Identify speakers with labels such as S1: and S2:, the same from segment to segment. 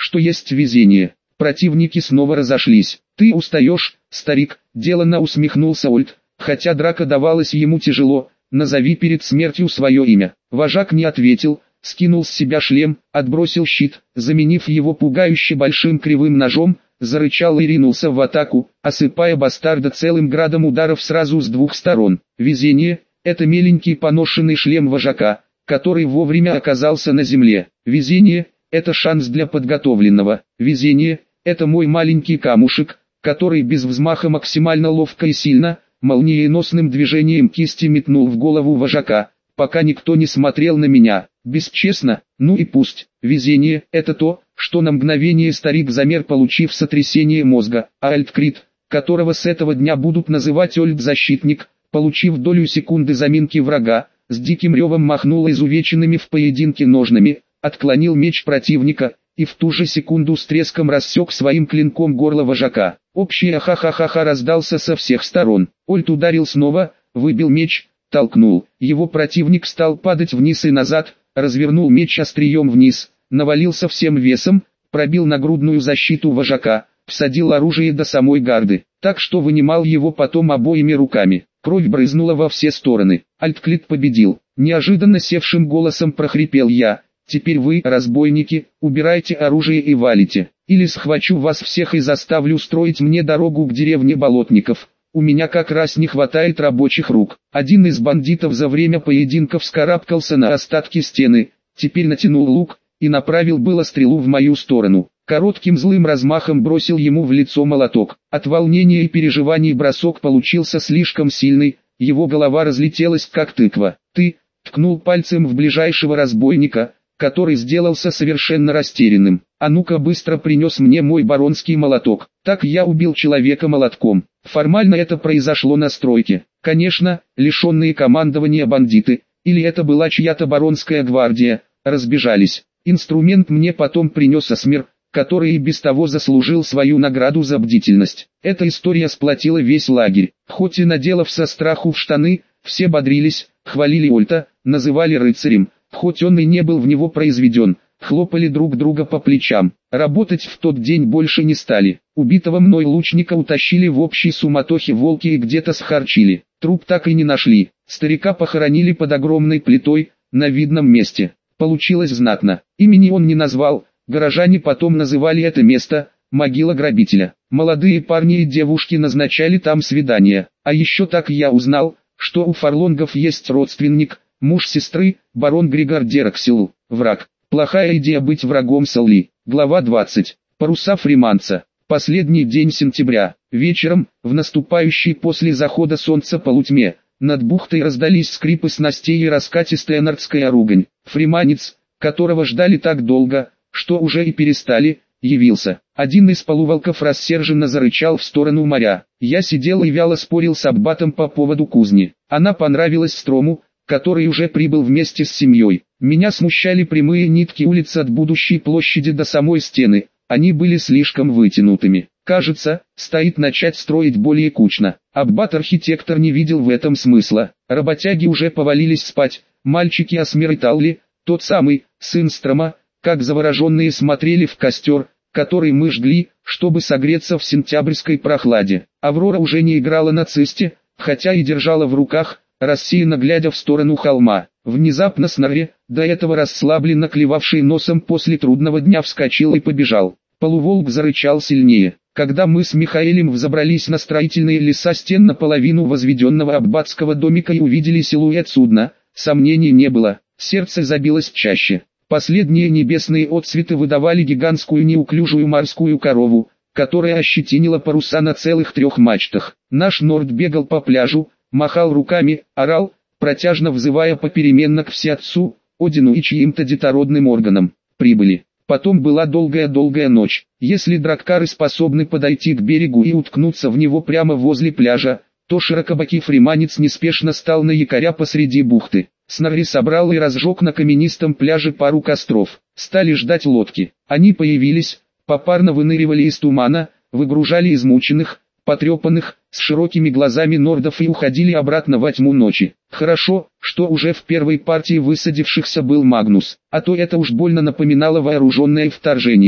S1: что есть везение. Противники снова разошлись. «Ты устаешь, старик», — деланно усмехнулся Ольд, хотя драка давалась ему тяжело. «Назови перед смертью свое имя». Вожак не ответил, скинул с себя шлем, отбросил щит, заменив его пугающе большим кривым ножом, зарычал и ринулся в атаку, осыпая бастарда целым градом ударов сразу с двух сторон. Везение — это меленький поношенный шлем вожака, который вовремя оказался на земле. Везение — это шанс для подготовленного. Везение — это мой маленький камушек, который без взмаха максимально ловко и сильно, молниеносным движением кисти метнул в голову вожака, пока никто не смотрел на меня. Бесчестно, ну и пусть. Везение — это то, что на мгновение старик замер, получив сотрясение мозга, а Альткрит, которого с этого дня будут называть Ольд-защитник, получив долю секунды заминки врага, с диким ревом махнул изувеченными в поединке ножнами, отклонил меч противника, и в ту же секунду с треском рассек своим клинком горло вожака. Общий ахахахаха раздался со всех сторон. Ольд ударил снова, выбил меч, толкнул. Его противник стал падать вниз и назад, развернул меч острием вниз, навалился всем весом, пробил нагрудную защиту вожака, всадил оружие до самой гарды, так что вынимал его потом обоими руками. Кровь брызнула во все стороны. Альтклит победил. Неожиданно севшим голосом прохрипел я: «Теперь вы, разбойники, убирайте оружие и валите, или схвачу вас всех и заставлю строить мне дорогу к деревне Болотников. У меня как раз не хватает рабочих рук». Один из бандитов за время поединка вскарабкался на остатки стены, теперь натянул лук и направил было стрелу в мою сторону. Коротким злым размахом бросил ему в лицо молоток. От волнения и переживаний бросок получился слишком сильный, его голова разлетелась как тыква. «Ты!» — ткнул пальцем в ближайшего разбойника, который сделался совершенно растерянным. «А ну-ка быстро принес мне мой баронский молоток». Так я убил человека молотком. Формально это произошло на стройке. Конечно, лишенные командования бандиты, или это была чья-то баронская гвардия, разбежались. Инструмент мне потом принес Асмир, который и без того заслужил свою награду за бдительность. Эта история сплотила весь лагерь. Хоть и наделав со страху в штаны, все бодрились, хвалили Ольта, называли рыцарем, хоть он и не был в него произведен, хлопали друг друга по плечам. Работать в тот день больше не стали. Убитого мной лучника утащили в общей суматохе волки и где-то схарчили. Труп так и не нашли. Старика похоронили под огромной плитой, на видном месте. Получилось знатно. Имени он не назвал, горожане потом называли это место «могила грабителя». Молодые парни и девушки назначали там свидания. А еще так я узнал, что у фарлонгов есть родственник, муж сестры, барон Григор Дераксил, враг. Плохая идея быть врагом Салли. Глава 20. Паруса фриманца. Последний день сентября. Вечером, в наступающей после захода солнца полутьме, над бухтой раздались скрипы снастей и раскатистая нордская ругань. Фриманец, которого ждали так долго, что уже и перестали, явился. Один из полуволков рассерженно зарычал в сторону моря. Я сидел и вяло спорил с аббатом по поводу кузни. Она понравилась Строму, который уже прибыл вместе с семьей. Меня смущали прямые нитки улиц от будущей площади до самой стены, они были слишком вытянутыми. Кажется, стоит начать строить более кучно. Аббат-архитектор не видел в этом смысла. Работяги уже повалились спать, мальчики Асмир и Талли, тот самый, сын Строма, как завороженные смотрели в костер, который мы жгли, чтобы согреться в сентябрьской прохладе. Аврора уже не играла на цисте, хотя и держала в руках, рассеянно глядя в сторону холма. Внезапно Снорри, до этого расслабленно клевавший носом после трудного дня, вскочил и побежал. Полуволк зарычал сильнее. Когда мы с Михаэлем взобрались на строительные леса стен наполовину возведенного аббатского домика и увидели силуэт судна, сомнений не было, сердце забилось чаще. Последние небесные отсветы выдавали гигантскую неуклюжую морскую корову, которая ощетинила паруса на целых 3 мачтах. Наш Норд бегал по пляжу, махал руками, орал, протяжно взывая попеременно к Всеотцу, Одину и чьим-то детородным органам. Прибыли. Потом была долгая-долгая ночь. Если драккары способны подойти к берегу и уткнуться в него прямо возле пляжа, то широкобокий фриманец неспешно стал на якоря посреди бухты. Снорри собрал и разжег на каменистом пляже пару костров. Стали ждать лодки. Они появились, попарно выныривали из тумана, выгружали измученных, потрепанных, с широкими глазами нордов и уходили обратно во тьму ночи. Хорошо, что уже в первой партии высадившихся был Магнус, а то это уж больно напоминало вооруженное вторжение.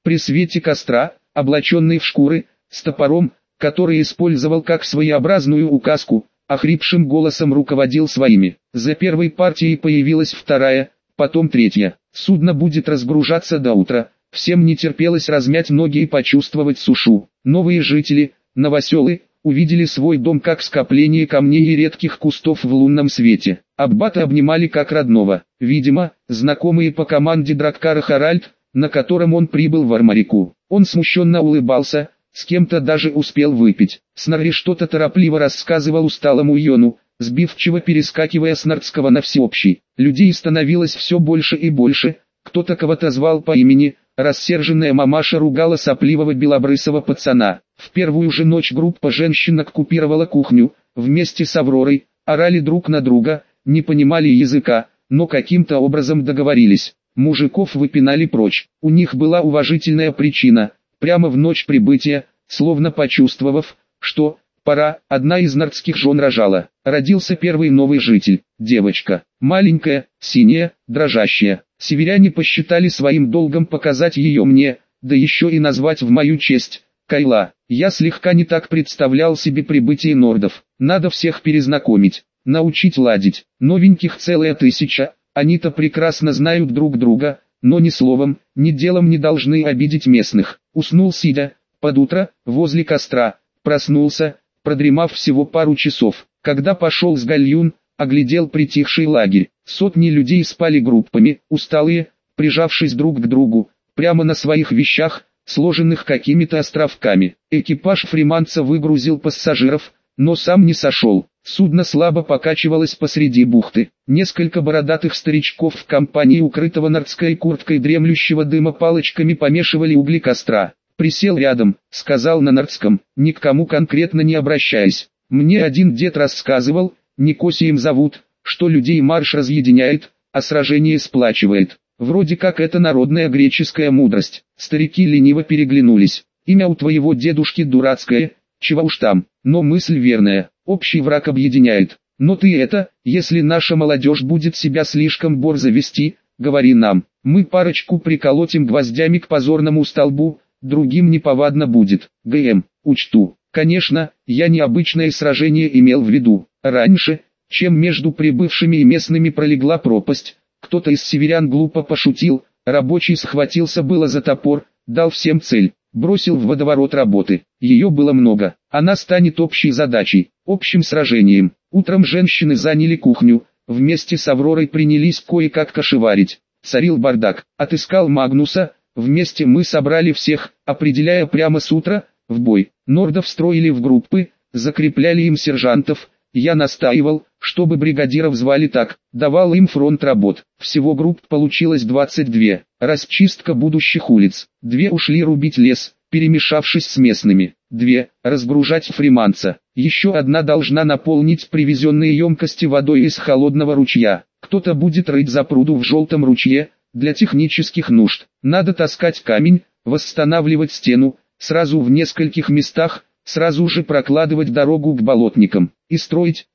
S1: При свете костра, облаченный в шкуры, с топором, который использовал как своеобразную указку, охрипшим голосом руководил своими. За первой партией появилась вторая, потом третья. Судно будет разгружаться до утра. Всем не терпелось размять ноги и почувствовать сушу. Новые жители, новоселы, увидели свой дом как скопление камней и редких кустов в лунном свете. Аббата обнимали как родного. Видимо, знакомые по команде Драккара Харальд, на котором он прибыл в Армарику. Он смущенно улыбался, с кем-то даже успел выпить. Снорри что-то торопливо рассказывал усталому Йону, сбивчиво перескакивая с нордского на всеобщий. Людей становилось все больше и больше, кто-то кого-то звал по имени, рассерженная мамаша ругала сопливого белобрысого пацана. В первую же ночь группа женщин оккупировала кухню, вместе с Авророй, орали друг на друга, не понимали языка, но каким-то образом договорились. Мужиков выпинали прочь, у них была уважительная причина. Прямо в ночь прибытия, словно почувствовав, что пора, одна из нордских жен рожала. Родился первый новый житель, девочка, маленькая, синяя, дрожащая. Северяне посчитали своим долгом показать ее мне, да еще и назвать в мою честь, Кайла. Я слегка не так представлял себе прибытие нордов. Надо всех перезнакомить, научить ладить. Новеньких целая 1000, они-то прекрасно знают друг друга, но ни словом, ни делом не должны обидеть местных. Уснул сидя, под утро, возле костра, проснулся, продремав всего пару часов. Когда пошел с гальюн, оглядел притихший лагерь. Сотни людей спали группами, усталые, прижавшись друг к другу, прямо на своих вещах, сложенных какими-то островками. Экипаж фриманца выгрузил пассажиров, но сам не сошел. Судно слабо покачивалось посреди бухты. Несколько бородатых старичков в компании укрытого нордской курткой дремлющего дыма палочками помешивали угли костра. Присел рядом, сказал на нордском, ни к кому конкретно не обращаясь. Мне один дед рассказывал, Никосием зовут, что людей марш разъединяет, а сражение сплачивает. Вроде как это народная греческая мудрость. Старики лениво переглянулись. Имя у твоего дедушки дурацкое, чего уж там, но мысль верная. Общий враг объединяет. Но ты это, если наша молодежь будет себя слишком борзо вести, говори нам. Мы парочку приколотим гвоздями к позорному столбу, другим неповадно будет. ГМ, учту. Конечно, я необычное сражение имел в виду. Раньше, чем между прибывшими и местными пролегла пропасть, кто-то из северян глупо пошутил, рабочий схватился было за топор, дал всем цель, бросил в водоворот работы. Ее было много, она станет общей задачей, общим сражением. Утром женщины заняли кухню, вместе с Авророй принялись кое-как кошеварить. Царил бардак, отыскал Магнуса, вместе мы собрали всех, определяя прямо с утра, в бой. Нордов строили в группы, закрепляли им сержантов. Я настаивал, чтобы бригадиров звали так, давал им фронт работ. Всего групп получилось 22. Расчистка будущих улиц. 2 ушли рубить лес, перемешавшись с местными. 2 разгружать фриманца. Еще одна должна наполнить привезенные емкости водой из холодного ручья. Кто-то будет рыть запруду в желтом ручье, для технических нужд. Надо таскать камень, восстанавливать стену, сразу в нескольких местах, сразу же прокладывать дорогу к болотникам. И строить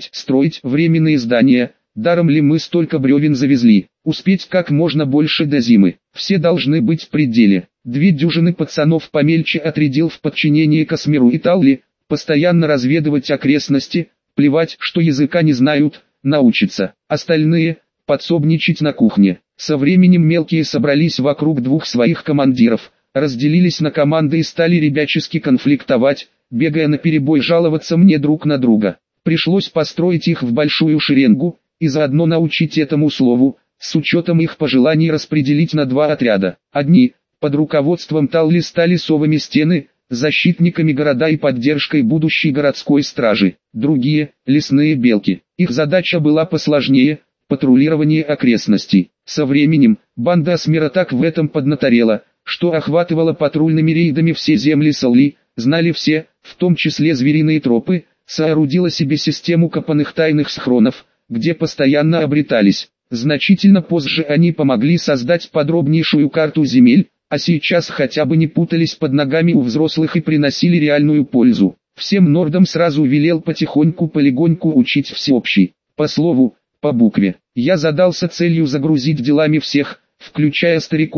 S1: временные здания. Даром ли мы столько бревен завезли? Успеть как можно больше до зимы. Все должны быть в пределе. 2 дюжины пацанов помельче отрядил в подчинение Касмиру и Талли, постоянно разведывать окрестности, плевать, что языка не знают, научиться. Остальные – подсобничать на кухне. Со временем мелкие собрались вокруг 2 своих командиров, разделились на команды и стали ребячески конфликтовать, бегая наперебой жаловаться мне друг на друга. Пришлось построить их в большую шеренгу, и заодно научить этому слову, с учетом их пожеланий распределить на 2 отряда. Одни, под руководством Талли, стали совами стены, защитниками города и поддержкой будущей городской стражи. Другие – лесные белки. Их задача была посложнее – патрулирование окрестностей. Со временем, банда Асмира так в этом поднаторела, что охватывала патрульными рейдами все земли Салли, знали все, в том числе звериные тропы, соорудила себе систему копанных тайных схронов, где постоянно обретались. Значительно позже они помогли создать подробнейшую карту земель, а сейчас хотя бы не путались под ногами у взрослых и приносили реальную пользу. Всем нордам сразу велел потихоньку-полегоньку учить всеобщий. По слову, по букве. Я задался целью загрузить делами всех, включая стариков,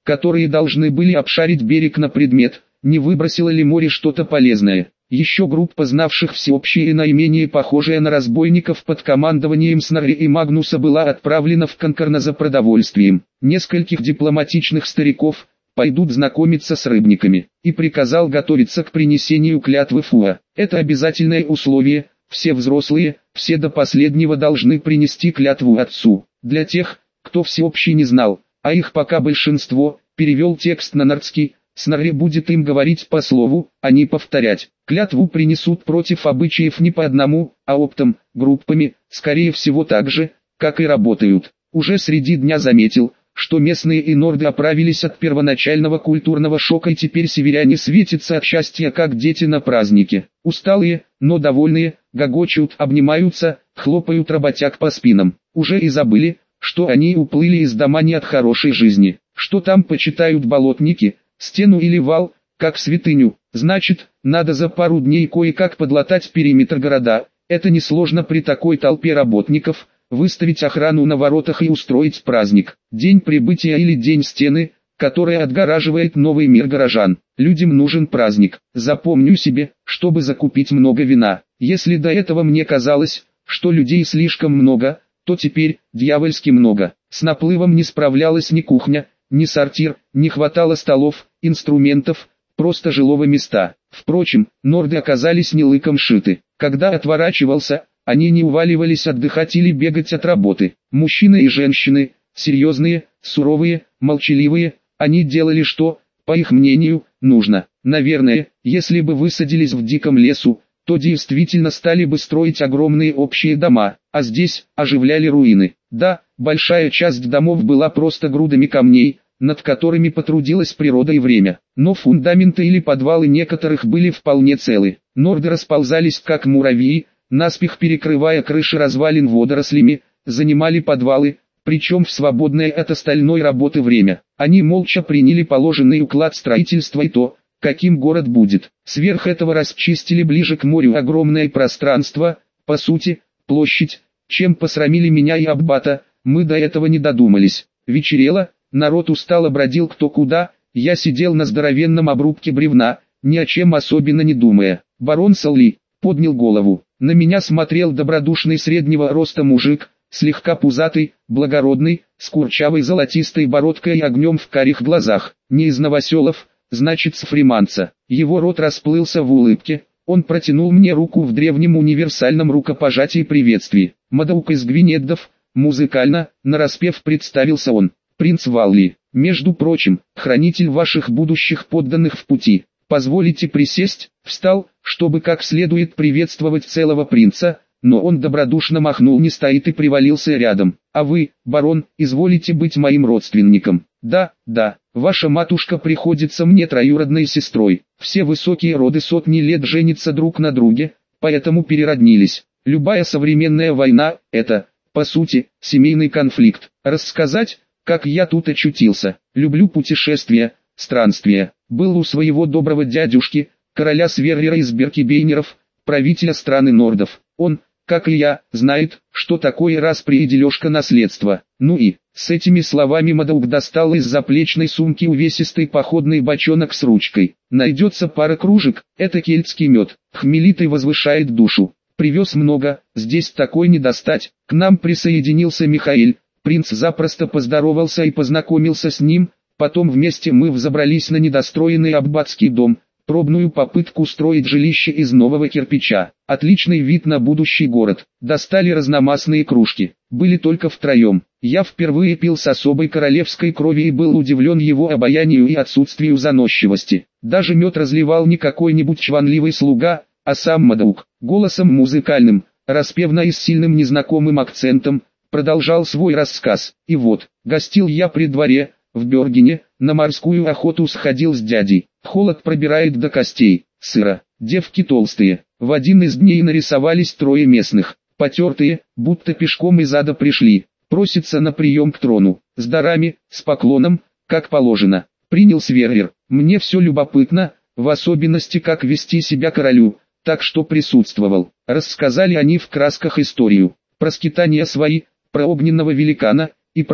S1: которые должны были обшарить берег на предмет, не выбросило ли море что-то полезное. Еще группа знавших всеобщее и наименее похожая на разбойников под командованием Снорри и Магнуса была отправлена в Конкорно за продовольствием. Нескольких дипломатичных стариков пойдут знакомиться с рыбниками, и приказал готовиться к принесению клятвы Фуа. Это обязательное условие, все взрослые, все до последнего должны принести клятву отцу. Для тех, кто всеобщий не знал, а их пока большинство, перевел текст на нордский. Снорри будет им говорить по слову, а не повторять. Клятву принесут против обычаев не по одному, а оптом, группами, скорее всего так же, как и работают. Уже среди дня заметил, что местные и норды оправились от первоначального культурного шока, и теперь северяне светятся от счастья, как дети на празднике. Усталые, но довольные, гогочут, обнимаются, хлопают работяг по спинам. Уже и забыли, что они уплыли из дома не от хорошей жизни, что там почитают болотники, стену или вал, как святыню. Значит, надо за пару дней кое-как подлатать периметр города. Это несложно при такой толпе работников, выставить охрану на воротах и устроить праздник. День прибытия или день стены, которая отгораживает новый мир горожан. Людям нужен праздник. Запомню себе, чтобы закупить много вина. Если до этого мне казалось, что людей слишком много, то теперь дьявольски много. С наплывом не справлялась ни кухня, ни сортир, не хватало столов, инструментов, просто жилого места. Впрочем, норды оказались не лыком шиты. Когда отворачивался, они не уваливались отдыхать или бегать от работы. Мужчины и женщины, серьезные, суровые, молчаливые, они делали что, по их мнению, нужно. Наверное, если бы высадились в диком лесу, то действительно стали бы строить огромные общие дома, а здесь оживляли руины. Да, большая часть домов была просто грудами камней, над которыми потрудилась природа и время. Но фундаменты или подвалы некоторых были вполне целы. Норды расползались как муравьи, наспех перекрывая крыши развалин водорослями, занимали подвалы, причем в свободное от остальной работы время. Они молча приняли положенный уклад строительства и то, каким город будет. Сверх этого расчистили ближе к морю огромное пространство, по сути, площадь, чем посрамили меня и аббата, мы до этого не додумались. Вечерело, народ устало бродил кто куда, я сидел на здоровенном обрубке бревна, ни о чем особенно не думая. Барон Салли поднял голову. На меня смотрел добродушный среднего роста мужик, слегка пузатый, благородный, с курчавой золотистой бородкой и огнем в карих глазах. Не из новоселов, значит с фриманца. Его рот расплылся в улыбке, он протянул мне руку в древнем универсальном рукопожатии приветствии. Мадаук из Гвинеддов, музыкально, нараспев представился он. Принц Валли, между прочим, хранитель ваших будущих подданных в пути. Позволите присесть? Встал, чтобы как следует приветствовать целого принца, но он добродушно махнул не стоит и привалился рядом. А вы, барон, изволите быть моим родственником. Да, ваша матушка приходится мне троюродной сестрой. Все высокие роды сотни лет женятся друг на друге, поэтому перероднились. Любая современная война – это, по сути, семейный конфликт. Рассказать, как я тут очутился. Люблю путешествия, странствия. Был у своего доброго дядюшки, короля Сверрера из Беркебейнеров, правителя страны нордов. Он, как и я, знает, что такое распри и дележка наследства. Ну и, с этими словами Мадаук достал из заплечной сумки увесистый походный бочонок с ручкой. Найдется пара кружек, это кельтский мед, хмелит и возвышает душу. Привез много, здесь такой не достать. К нам присоединился Михаэль, принц запросто поздоровался и познакомился с ним, потом вместе мы взобрались на недостроенный аббатский дом, пробную попытку устроить жилище из нового кирпича. Отличный вид на будущий город. Достали разномастные кружки. Были только втроем. Я впервые пил с особой королевской крови и был удивлен его обаянию и отсутствию заносчивости. Даже мед разливал не какой-нибудь чванливый слуга, а сам Мадаук. Голосом музыкальным, распевно и с сильным незнакомым акцентом, продолжал свой рассказ. И вот, гостил я при дворе, в Бергене, на морскую охоту сходил с дядей. Холод пробирает до костей, сыро, девки толстые. В один из дней нарисовались трое местных, потертые, будто пешком из ада пришли, просятся на прием к трону, с дарами, с поклоном, как положено. Принял Сверрер, мне все любопытно, в особенности как вести себя королю, так что присутствовал. Рассказали они в красках историю, про скитания свои, про огненного великана, и про то,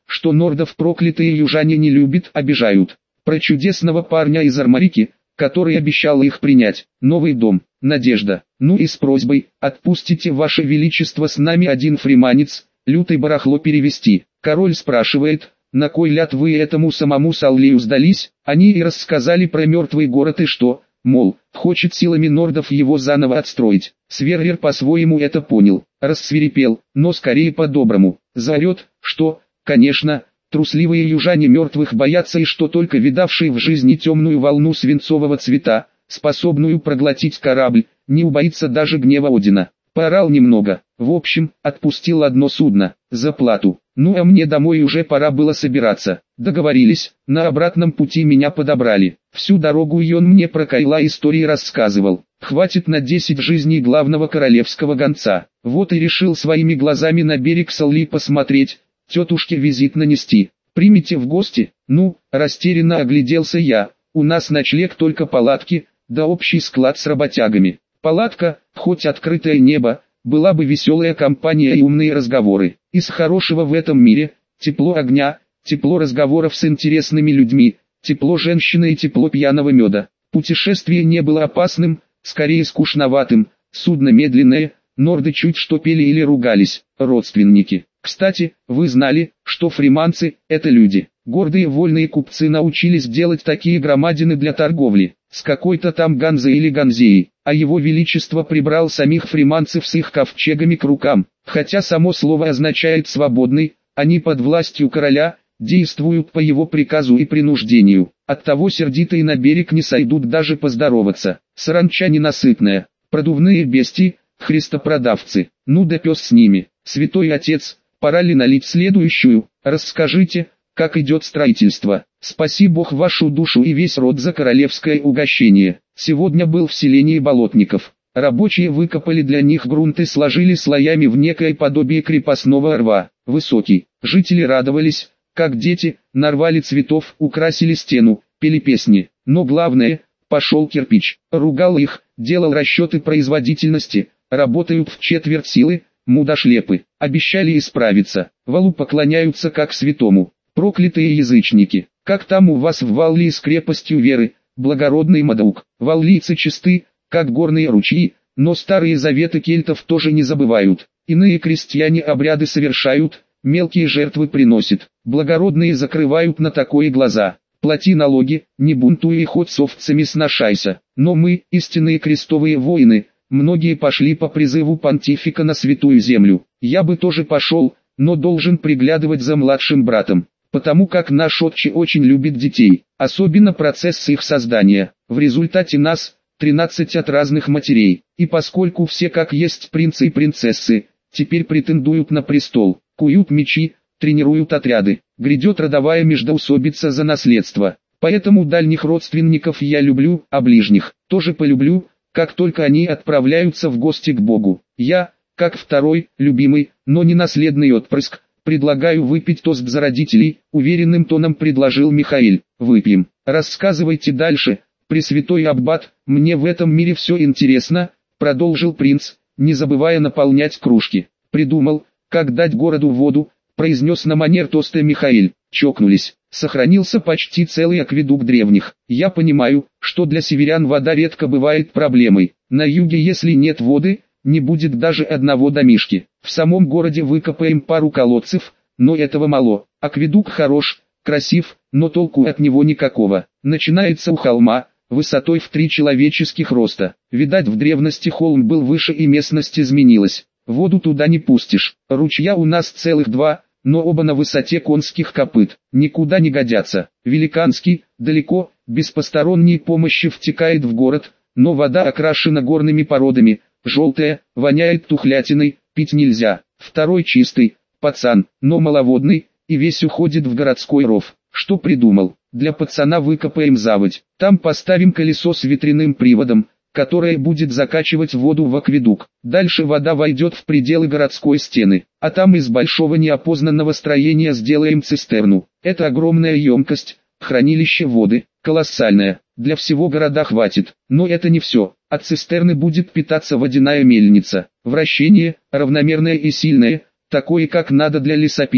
S1: что нордов проклятые южане не любят, обижают. Про чудесного парня из Армарики, который обещал их принять. Новый дом, надежда. Ну и с просьбой, отпустите ваше величество с нами один фриманец, лютый барахло перевести. Король спрашивает, на кой ляд вы этому самому Саллию сдались? Они и рассказали про мертвый город и что, мол, хочет силами нордов его заново отстроить. Свервер по-своему это понял, рассвирепел, но скорее по-доброму. Заорет, что, конечно, трусливые южане мертвых боятся и что только видавший в жизни темную волну свинцового цвета, способную проглотить корабль, не убоится даже гнева Одина. Поорал немного, в общем, отпустил одно судно, за плату. Ну а мне домой уже пора было собираться. Договорились, на обратном пути меня подобрали. Всю дорогу он мне про Кайла истории рассказывал. Хватит на 10 жизней главного королевского гонца. Вот и решил своими глазами на берег Салли посмотреть, тетушке визит нанести. Примите в гости? Ну, растерянно огляделся я. У нас ночлег только палатки, да общий склад с работягами. Палатка, хоть открытое небо, была бы веселая компания и умные разговоры. Из хорошего в этом мире, тепло огня, тепло разговоров с интересными людьми, тепло женщины и тепло пьяного меда. Путешествие не было опасным, скорее скучноватым, судно медленное, норды чуть что пели или ругались, родственники. Кстати, вы знали, что фриманцы – это люди. Гордые вольные купцы научились делать такие громадины для торговли, с какой-то там Ганзой или Ганзеей, а его величество прибрал самих фриманцев с их ковчегами к рукам. Хотя само слово означает «свободный», они под властью короля, действуют по его приказу и принуждению. Оттого сердитые на берег не сойдут даже поздороваться. Саранча ненасытная, продувные бестии, христопродавцы. Ну да пес с ними. Святой отец, пора ли налить следующую? Расскажите, как идет строительство. Спаси Бог вашу душу и весь род за королевское угощение. Сегодня был в селении Болотников. Рабочие выкопали для них грунт и сложили слоями в некое подобие крепостного рва. Высокий. Жители радовались, как дети, нарвали цветов, украсили стену, пели песни. Но главное, пошел кирпич. Ругал их, делал расчеты производительности, работают в четверть силы, мудошлепы. Обещали исправиться. Валу поклоняются как святому. Проклятые язычники, как там у вас в Валлии с крепостью веры, благородный Мадаук. Валлийцы чисты, как горные ручьи, но старые заветы кельтов тоже не забывают. Иные крестьяне обряды совершают, мелкие жертвы приносят, благородные закрывают на такое глаза. Плати налоги, не бунтуй и хоть с овцами сношайся. Но мы, истинные крестовые воины, многие пошли по призыву понтифика на святую землю. Я бы тоже пошел, но должен приглядывать за младшим братом. Потому как наш отче очень любит детей, особенно процесс их создания. В результате нас, 13 от разных матерей, и поскольку все как есть принцы и принцессы, теперь претендуют на престол, куют мечи, тренируют отряды, грядет родовая междоусобица за наследство. Поэтому дальних родственников я люблю, а ближних тоже полюблю, как только они отправляются в гости к Богу. Я, как второй, любимый, но не наследный отпрыск, предлагаю выпить тост за родителей, уверенным тоном предложил Михаил. Выпьем. Рассказывайте дальше, пресвятой аббат, мне в этом мире все интересно, продолжил принц, не забывая наполнять кружки. Придумал, как дать городу воду, произнес на манер тоста Михаил. Чокнулись. Сохранился почти целый акведук древних. Я понимаю, что для северян вода редко бывает проблемой. На юге, если нет воды, не будет даже одного домишки. В самом городе выкопаем пару колодцев, но этого мало. Акведук хорош, красив, но толку от него никакого. Начинается у холма, высотой в 3 человеческих роста. Видать, в древности холм был выше и местность изменилась. Воду туда не пустишь. Ручья у нас целых 2, но оба на высоте конских копыт. Никуда не годятся. Великанский, далеко, без посторонней помощи втекает в город, но вода окрашена горными породами. Желтая, воняет тухлятиной, пить нельзя. Второй чистый, пацан, но маловодный, и весь уходит в городской ров. Что придумал? Для пацана выкопаем заводь. Там поставим колесо с ветряным приводом, которое будет закачивать воду в акведук. Дальше вода войдет в пределы городской стены, а там из большого неопознанного строения сделаем цистерну. Это огромная емкость, хранилище воды, колоссальное. Для всего города хватит, но это не все. От цистерны будет питаться водяная мельница. Вращение, равномерное и сильное, такое как надо для лесопилки.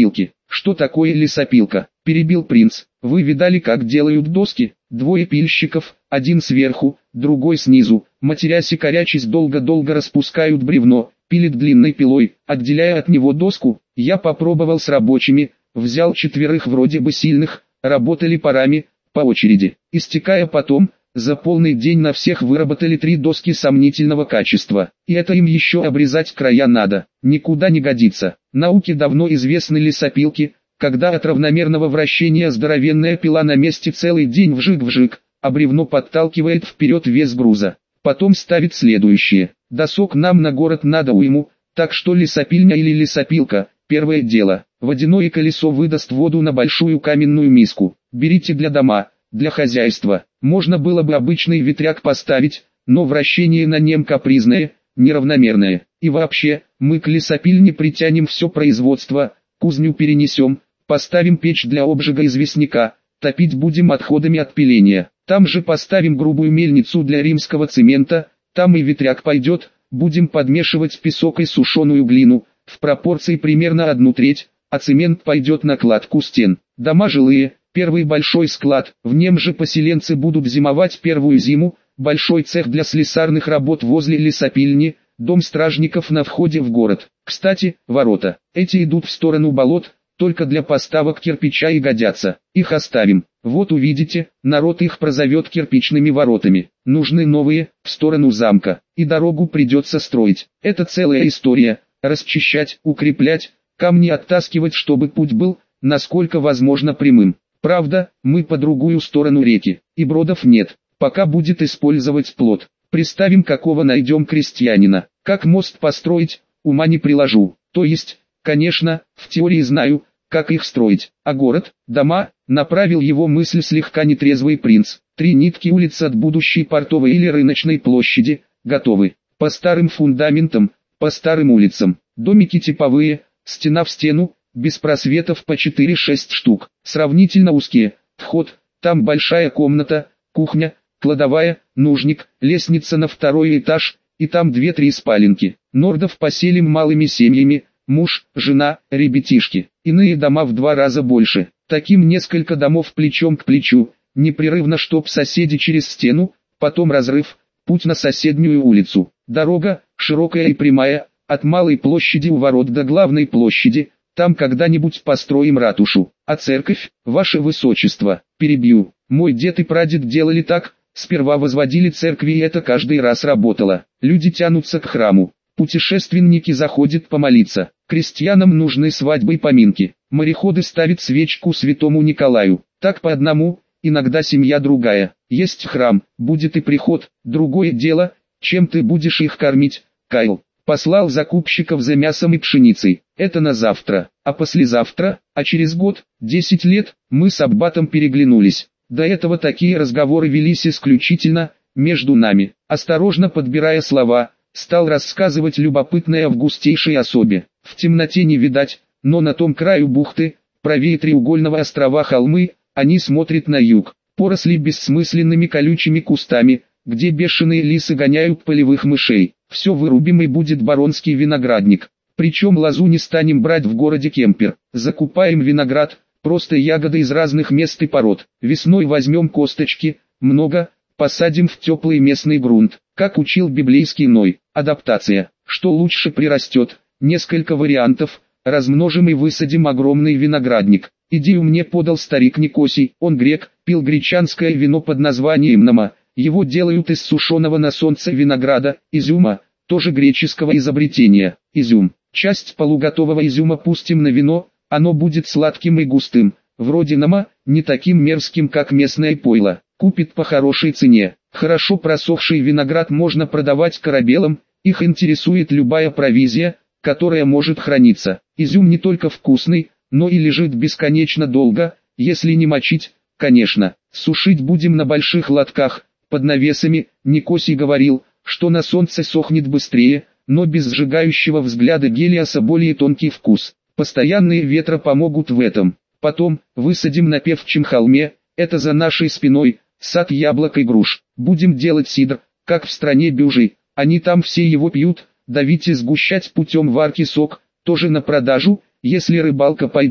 S1: Что такое лесопилка? Перебил принц. Вы видали, как делают доски? Двое пильщиков, один сверху, другой снизу, матерясь и корячись долго-долго распускают бревно, пилит длинной пилой, отделяя от него доску. Я попробовал с рабочими, взял 4 вроде бы сильных, работали парами, по очереди. Истекая потом, за полный день на всех выработали 3 доски сомнительного качества. И это им еще обрезать края надо. Никуда не годится. Науке давно известны лесопилки, когда от равномерного вращения здоровенная пила на месте целый день вжик-вжик, а бревно подталкивает вперед вес груза. Потом ставит следующее. Досок нам на город надо уйму, так что лесопильня или лесопилка – первое дело. Водяное колесо выдаст воду на большую каменную миску. Берите для дома, для хозяйства. Можно было бы обычный ветряк поставить, но вращение на нем капризное, неравномерное. И вообще, мы к лесопильне притянем все производство, кузню перенесем, поставим печь для обжига известняка, топить будем отходами от пиления. Там же поставим грубую мельницу для римского цемента, там и ветряк пойдет, будем подмешивать песок и сушеную глину, в пропорции примерно 1/3, а цемент пойдет на кладку стен. Дома жилые, первый большой склад, в нем же поселенцы будут зимовать первую зиму, большой цех для слесарных работ возле лесопильни, дом стражников на входе в город. Кстати, ворота, эти идут в сторону болот, только для поставок кирпича и годятся. Их оставим. Вот увидите, народ их прозовет кирпичными воротами. Нужны новые, в сторону замка, и дорогу придется строить. Это целая история, расчищать, укреплять, камни оттаскивать, чтобы путь был, насколько возможно, прямым. Правда, мы по другую сторону реки, и бродов нет, пока будет использовать плот. Представим, какого найдем крестьянина. Как мост построить, ума не приложу. То есть, конечно, в теории знаю, как их строить. А город, дома, направил его мысль слегка нетрезвый принц. 3 нитки улиц от будущей портовой или рыночной площади, готовы. По старым фундаментам, по старым улицам. Домики типовые, стена в стену, без просветов по 4-6 штук. Сравнительно узкие. Вход, там большая комната, кухня, кладовая, нужник, лестница на 2-й этаж, и там 2-3 спаленки. Нордов поселим малыми семьями, муж, жена, ребятишки. Иные дома в 2 раза больше. Таким несколько домов плечом к плечу, непрерывно, чтоб соседи через стену, потом разрыв, путь на соседнюю улицу. Дорога, широкая и прямая, от малой площади у ворот до главной площади, там когда-нибудь построим ратушу. А церковь, ваше высочество, перебью. Мой дед и прадед делали так, сперва возводили церкви, и это каждый раз работало. Люди тянутся к храму. Путешественники заходят помолиться, крестьянам нужны свадьбы и поминки, мореходы ставят свечку святому Николаю, так по одному, иногда семья другая. Есть храм, будет и приход, другое дело, чем ты будешь их кормить, Кайл. Послал закупщиков за мясом и пшеницей, это на завтра, а послезавтра, а через год, 10 лет, мы с аббатом переглянулись. До этого такие разговоры велись исключительно между нами. Осторожно подбирая слова, стал рассказывать любопытной августейшей особе. В темноте не видать, но на том краю бухты, правее треугольного острова холмы, они смотрят на юг, поросли бессмысленными колючими кустами, где бешеные лисы гоняют полевых мышей. Все вырубим, и будет баронский виноградник. Причем лозу не станем брать в городе Кемпер. Закупаем виноград, просто ягоды из разных мест и пород. Весной возьмем косточки, много, посадим в теплый местный грунт. Как учил библейский Ной, адаптация. Что лучше прирастет, несколько вариантов, размножим и высадим огромный виноградник. Идею мне подал старик Никосий, он грек, пил гречанское вино под названием Нома. Его делают из сушеного на солнце винограда, изюма, тоже греческого изобретения. Изюм. Часть полуготового изюма пустим на вино, оно будет сладким и густым, вроде Нома, не таким мерзким, как местное пойло. Купит по хорошей цене. Хорошо просохший виноград можно продавать корабелам, их интересует любая провизия, которая может храниться. Изюм не только вкусный, но и лежит бесконечно долго, если не мочить, конечно. Сушить будем на больших лотках, под навесами. Никосий говорил, что на солнце сохнет быстрее, но без сжигающего взгляда Гелиоса более тонкий вкус. Постоянные ветра помогут в этом. Потом, высадим на певчем холме, это за нашей спиной, сад яблок и груш. Будем делать сидр, как в стране Бюжи, они там все его пьют, давить и сгущать путем варки сок, тоже на продажу. Если рыбалка пойдет,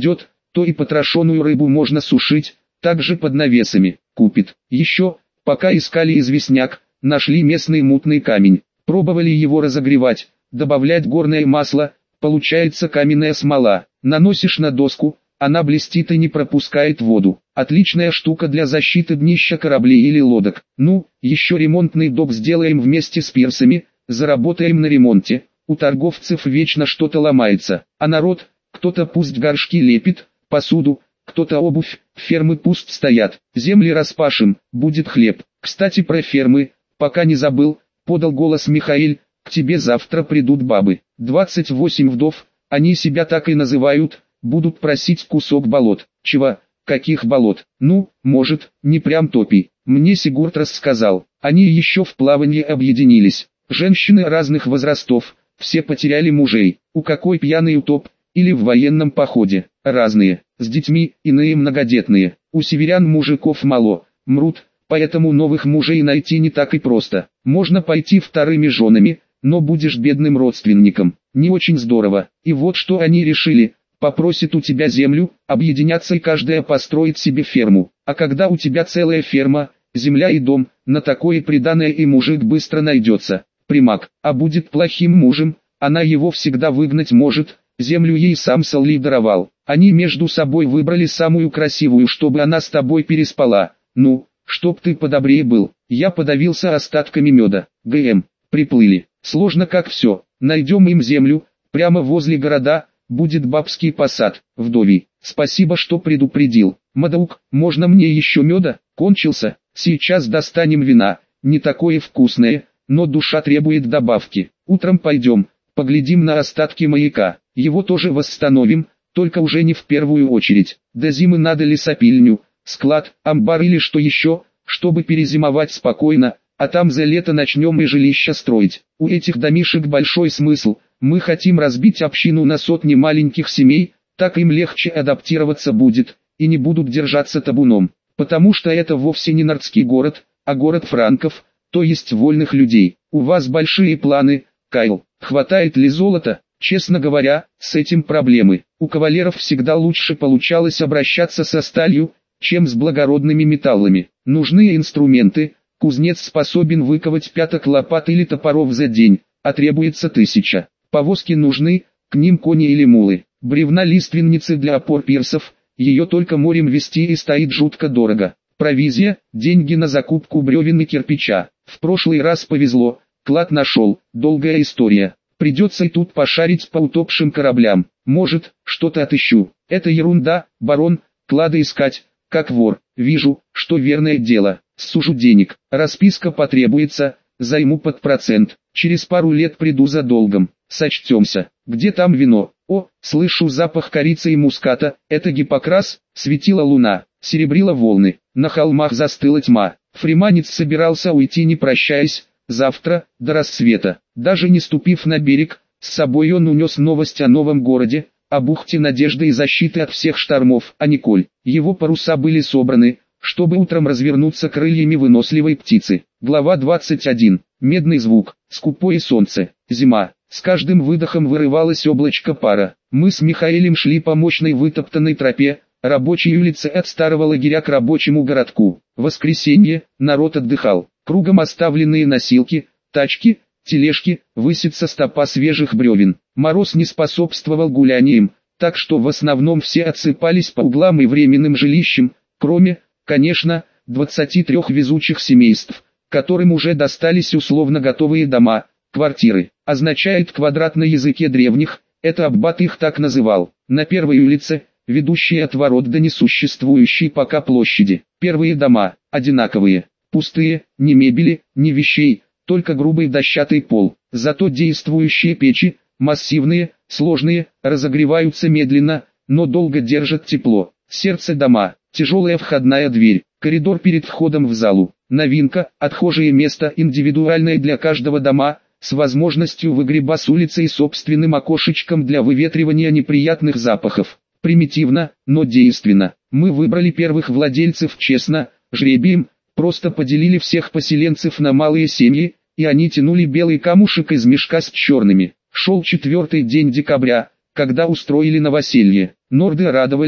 S1: то и потрошенную рыбу можно сушить, также под навесами. Купит. Еще, пока искали известняк, нашли местный мутный камень. Пробовали его разогревать, добавлять горное масло, получается каменная смола. Наносишь на доску, она блестит и не пропускает воду. Отличная штука для защиты днища кораблей или лодок. Ну, еще ремонтный док сделаем вместе с пирсами, заработаем на ремонте. У торговцев вечно что-то ломается, а народ, кто-то пусть горшки лепит, посуду, кто-то обувь, фермы пусть стоят, земли распашем, будет хлеб. Кстати, про фермы, пока не забыл, подал голос Михаил, к тебе завтра придут бабы. 28 вдов, они себя так и называют, будут просить кусок болот. Чего? Каких болот? Ну, может, не прям топи. Мне Сигурд рассказал, они еще в плавании объединились. Женщины разных возрастов, все потеряли мужей. У какой пьяный утоп, или в военном походе. Разные, с детьми, иные многодетные. У северян мужиков мало, мрут, поэтому новых мужей найти не так и просто. Можно пойти вторыми женами, но будешь бедным родственником. Не очень здорово. И вот что они решили. Попросит у тебя землю, объединятся и каждая построит себе ферму. А когда у тебя целая ферма, земля и дом, на такое приданое и мужик быстро найдется. Примак, а будет плохим мужем, она его всегда выгнать может, землю ей сам Салли даровал. Они между собой выбрали самую красивую, чтобы она с тобой переспала. Ну, чтоб ты подобрее был. Я подавился остатками меда. ГМ, приплыли. Сложно как все. Найдем им землю, прямо возле города, будет бабский посад. Вдови, спасибо, что предупредил. Мадаук, можно мне еще меда? Кончился. Сейчас достанем вина, не такое вкусное, но душа требует добавки. Утром пойдем, поглядим на остатки маяка. Его тоже восстановим, только уже не в первую очередь. До зимы надо лесопильню, склад, амбар или что еще, чтобы перезимовать спокойно, а там за лето начнем и жилища строить. У этих домишек большой смысл. Мы хотим разбить общину на сотни маленьких семей, так им легче адаптироваться будет, и не будут держаться табуном. Потому что это вовсе не нордский город, а город франков, то есть вольных людей. У вас большие планы, Кайл. Хватает ли золота? Честно говоря, с этим проблемы. У кавалеров всегда лучше получалось обращаться со сталью, чем с благородными металлами. Нужны инструменты, кузнец способен выковать пяток лопат или топоров за день, а требуется 1000. Повозки нужны, к ним кони или мулы. Бревна лиственницы для опор пирсов, ее только морем везти и стоит жутко дорого. Провизия, деньги на закупку бревен и кирпича. В прошлый раз повезло, клад нашел, долгая история. Придется и тут пошарить по утопшим кораблям. Может, что-то отыщу. Это ерунда, барон, клады искать, как вор. Вижу, что верное дело. Сужу денег. Расписка потребуется, займу под процент. Через пару лет приду за долгом. Сочтемся. Где там вино? О, слышу запах корицы и муската. Это Гиппокрас. Светила луна, серебрила волны. На холмах застыла тьма. Фриманец собирался уйти не прощаясь. Завтра, до рассвета, даже не ступив на берег, с собой он унес новость о новом городе, о бухте надежды и защиты от всех штормов. А Николь, его паруса были собраны, чтобы утром развернуться крыльями выносливой птицы. Глава 21. Медный звук, скупое солнце, зима. С каждым выдохом вырывалось облачко пара. Мы с Михаилом шли по мощной вытоптанной тропе, рабочей улице от старого лагеря к рабочему городку. Воскресенье, народ отдыхал. Кругом оставленные носилки, тачки, тележки, высится стопа свежих бревен. Мороз не способствовал гуляниям, так что в основном все отсыпались по углам и временным жилищам, кроме, конечно, 23 везучих семейств, которым уже достались условно готовые дома, квартиры. Означает квадрат на языке древних, это аббат их так называл. На первой улице, ведущей от ворот до несуществующей пока площади, первые дома, одинаковые. Пустые, ни мебели, ни вещей, только грубый дощатый пол. Зато действующие печи, массивные, сложные, разогреваются медленно, но долго держат тепло. Сердце дома, тяжелая входная дверь, коридор перед входом в залу. Новинка, отхожее место индивидуальное для каждого дома, с возможностью выгреба с улицы и собственным окошечком для выветривания неприятных запахов. Примитивно, но действенно. Мы выбрали первых владельцев честно, жребием. Просто поделили всех поселенцев на малые семьи, и они тянули белый камушек из мешка с черными. Шел 4-й день декабря, когда устроили новоселье. Норды радовались,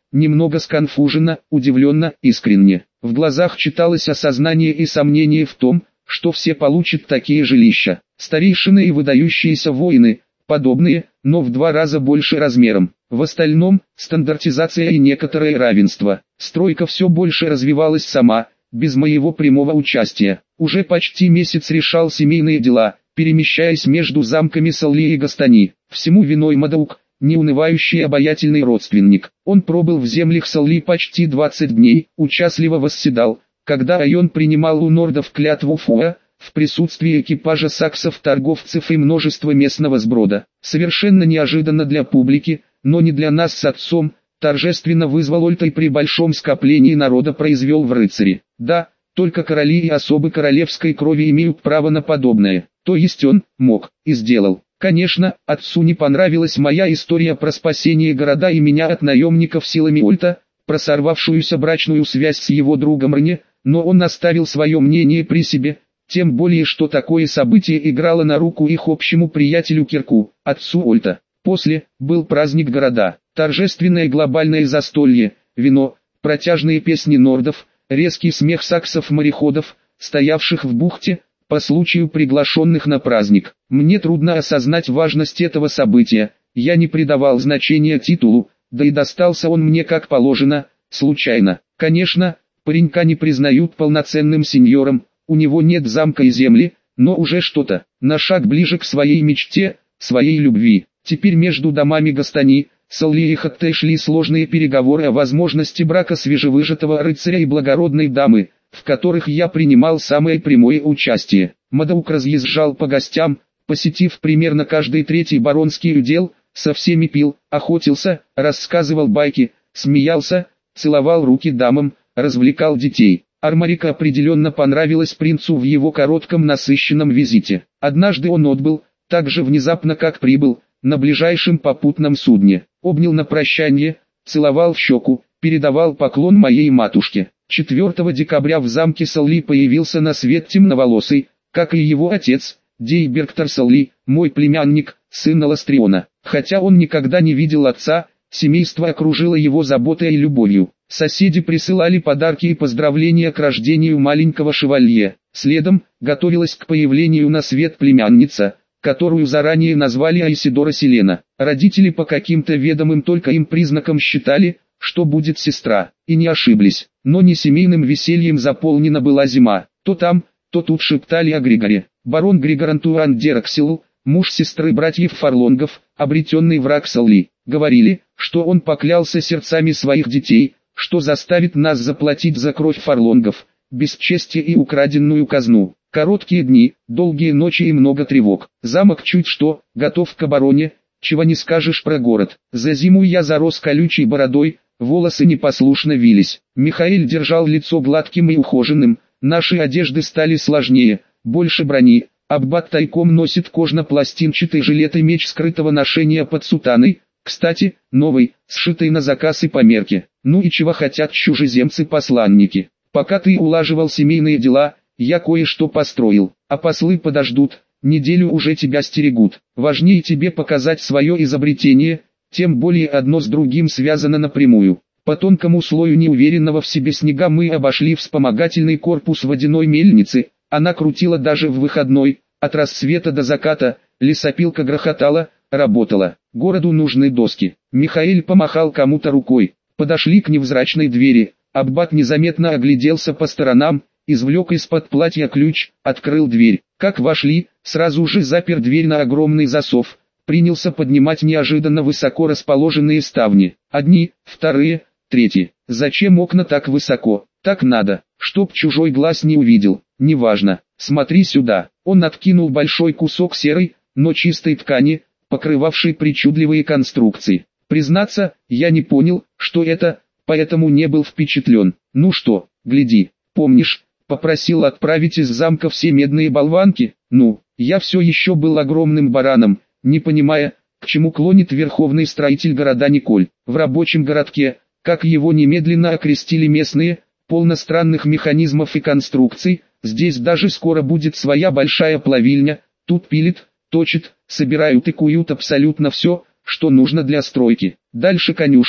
S1: немного сконфуженно, удивленно, искренне. В глазах читалось осознание и сомнение в том, что все получат такие жилища. Старейшины и выдающиеся воины, подобные, но в 2 раза больше размером. В остальном, стандартизация и некоторое равенство. Стройка все больше развивалась сама, без моего прямого участия. Уже почти месяц решал семейные дела, перемещаясь между замками Салли и Гастани. Всему виной Мадаук, неунывающий обаятельный родственник. Он пробыл в землях Салли почти 20 дней, участливо восседал, когда Айон принимал у нордов клятву Фуа, в присутствии экипажа саксов-торговцев и множества местного сброда. Совершенно неожиданно для публики, но не для нас с отцом, торжественно вызвал Ольта и при большом скоплении народа произвел в рыцари. Да, только короли и особы королевской крови имеют право на подобное. То есть он мог и сделал. Конечно, отцу не понравилась моя история про спасение города и меня от наемников силами Ольта, про сорвавшуюся брачную связь с его другом Рне, но он оставил свое мнение при себе, тем более что такое событие играло на руку их общему приятелю Кирку, отцу Ольта. После, был праздник города, торжественное глобальное застолье, вино, протяжные песни нордов, резкий смех саксов-мореходов, стоявших в бухте, по случаю приглашенных на праздник. Мне трудно осознать важность этого события, я не придавал значения титулу, да и достался он мне как положено, случайно. Конечно, паренька не признают полноценным сеньором, у него нет замка и земли, но уже что-то, на шаг ближе к своей мечте, своей любви. Теперь между домами Гастани, Салли и Хатте шли сложные переговоры о возможности брака свежевыжатого рыцаря и благородной дамы, в которых я принимал самое прямое участие. Мадаук разъезжал по гостям, посетив примерно каждый 3-й баронский удел, со всеми пил, охотился, рассказывал байки, смеялся, целовал руки дамам, развлекал детей. Армарика определенно понравилась принцу в его коротком насыщенном визите. Однажды он отбыл, так же внезапно как прибыл, на ближайшем попутном судне, обнял на прощание, целовал в щеку, передавал поклон моей матушке. 4 декабря в замке Салли появился на свет темноволосый, как и его отец, Дейберктор Салли, мой племянник, сын Аластриона. Хотя он никогда не видел отца, семейство окружило его заботой и любовью. Соседи присылали подарки и поздравления к рождению маленького шевалье. Следом, готовилась к появлению на свет племянница, которую заранее назвали Айсидора Селена. Родители по каким-то ведомым только им признакам считали, что будет сестра, и не ошиблись. Но не семейным весельем заполнена была зима. То там, то тут шептали о Григоре. Барон Григор Антуан Дераксил, муж сестры братьев Фарлонгов, обретенный враг Салли. Говорили, что он поклялся сердцами своих детей, что заставит нас заплатить за кровь Фарлонгов, бесчестие и украденную казну. Короткие дни, долгие ночи и много тревог. Замок чуть что, готов к обороне, чего не скажешь про город. За зиму я зарос колючей бородой, волосы непослушно вились. Михаил держал лицо гладким и ухоженным, наши одежды стали сложнее, больше брони. Аббат тайком носит кожно-пластинчатый жилет и меч скрытого ношения под сутаной, кстати, новый, сшитый на заказ и по мерке. Ну и чего хотят чужеземцы-посланники? Пока ты улаживал семейные дела, я кое-что построил, а послы подождут, неделю уже тебя стерегут. Важнее тебе показать свое изобретение, тем более одно с другим связано напрямую. По тонкому слою неуверенного в себе снега мы обошли вспомогательный корпус водяной мельницы, она крутила даже в выходной, от рассвета до заката, лесопилка грохотала, работала. Городу нужны доски. Михаил помахал кому-то рукой, подошли к невзрачной двери, аббат незаметно огляделся по сторонам, извлек из-под платья ключ, открыл дверь. Как вошли, сразу же запер дверь на огромный засов, принялся поднимать неожиданно высоко расположенные ставни. Одни, вторые, третьи. Зачем окна так высоко? Так надо, чтоб чужой глаз не увидел. Неважно, смотри сюда. Он откинул большой кусок серой, но чистой ткани, покрывавшей причудливые конструкции. Признаться, я не понял, что это, поэтому не был впечатлен. Ну что, гляди, помнишь, попросил отправить из замка все медные болванки? Ну, я все еще был огромным бараном, не понимая, к чему клонит верховный строитель города Николь. В рабочем городке, как его немедленно окрестили местные, полно странных механизмов и конструкций, здесь даже скоро будет своя большая плавильня, тут пилит, точит, собирают и куют абсолютно все, что нужно для стройки. Дальше конюшня,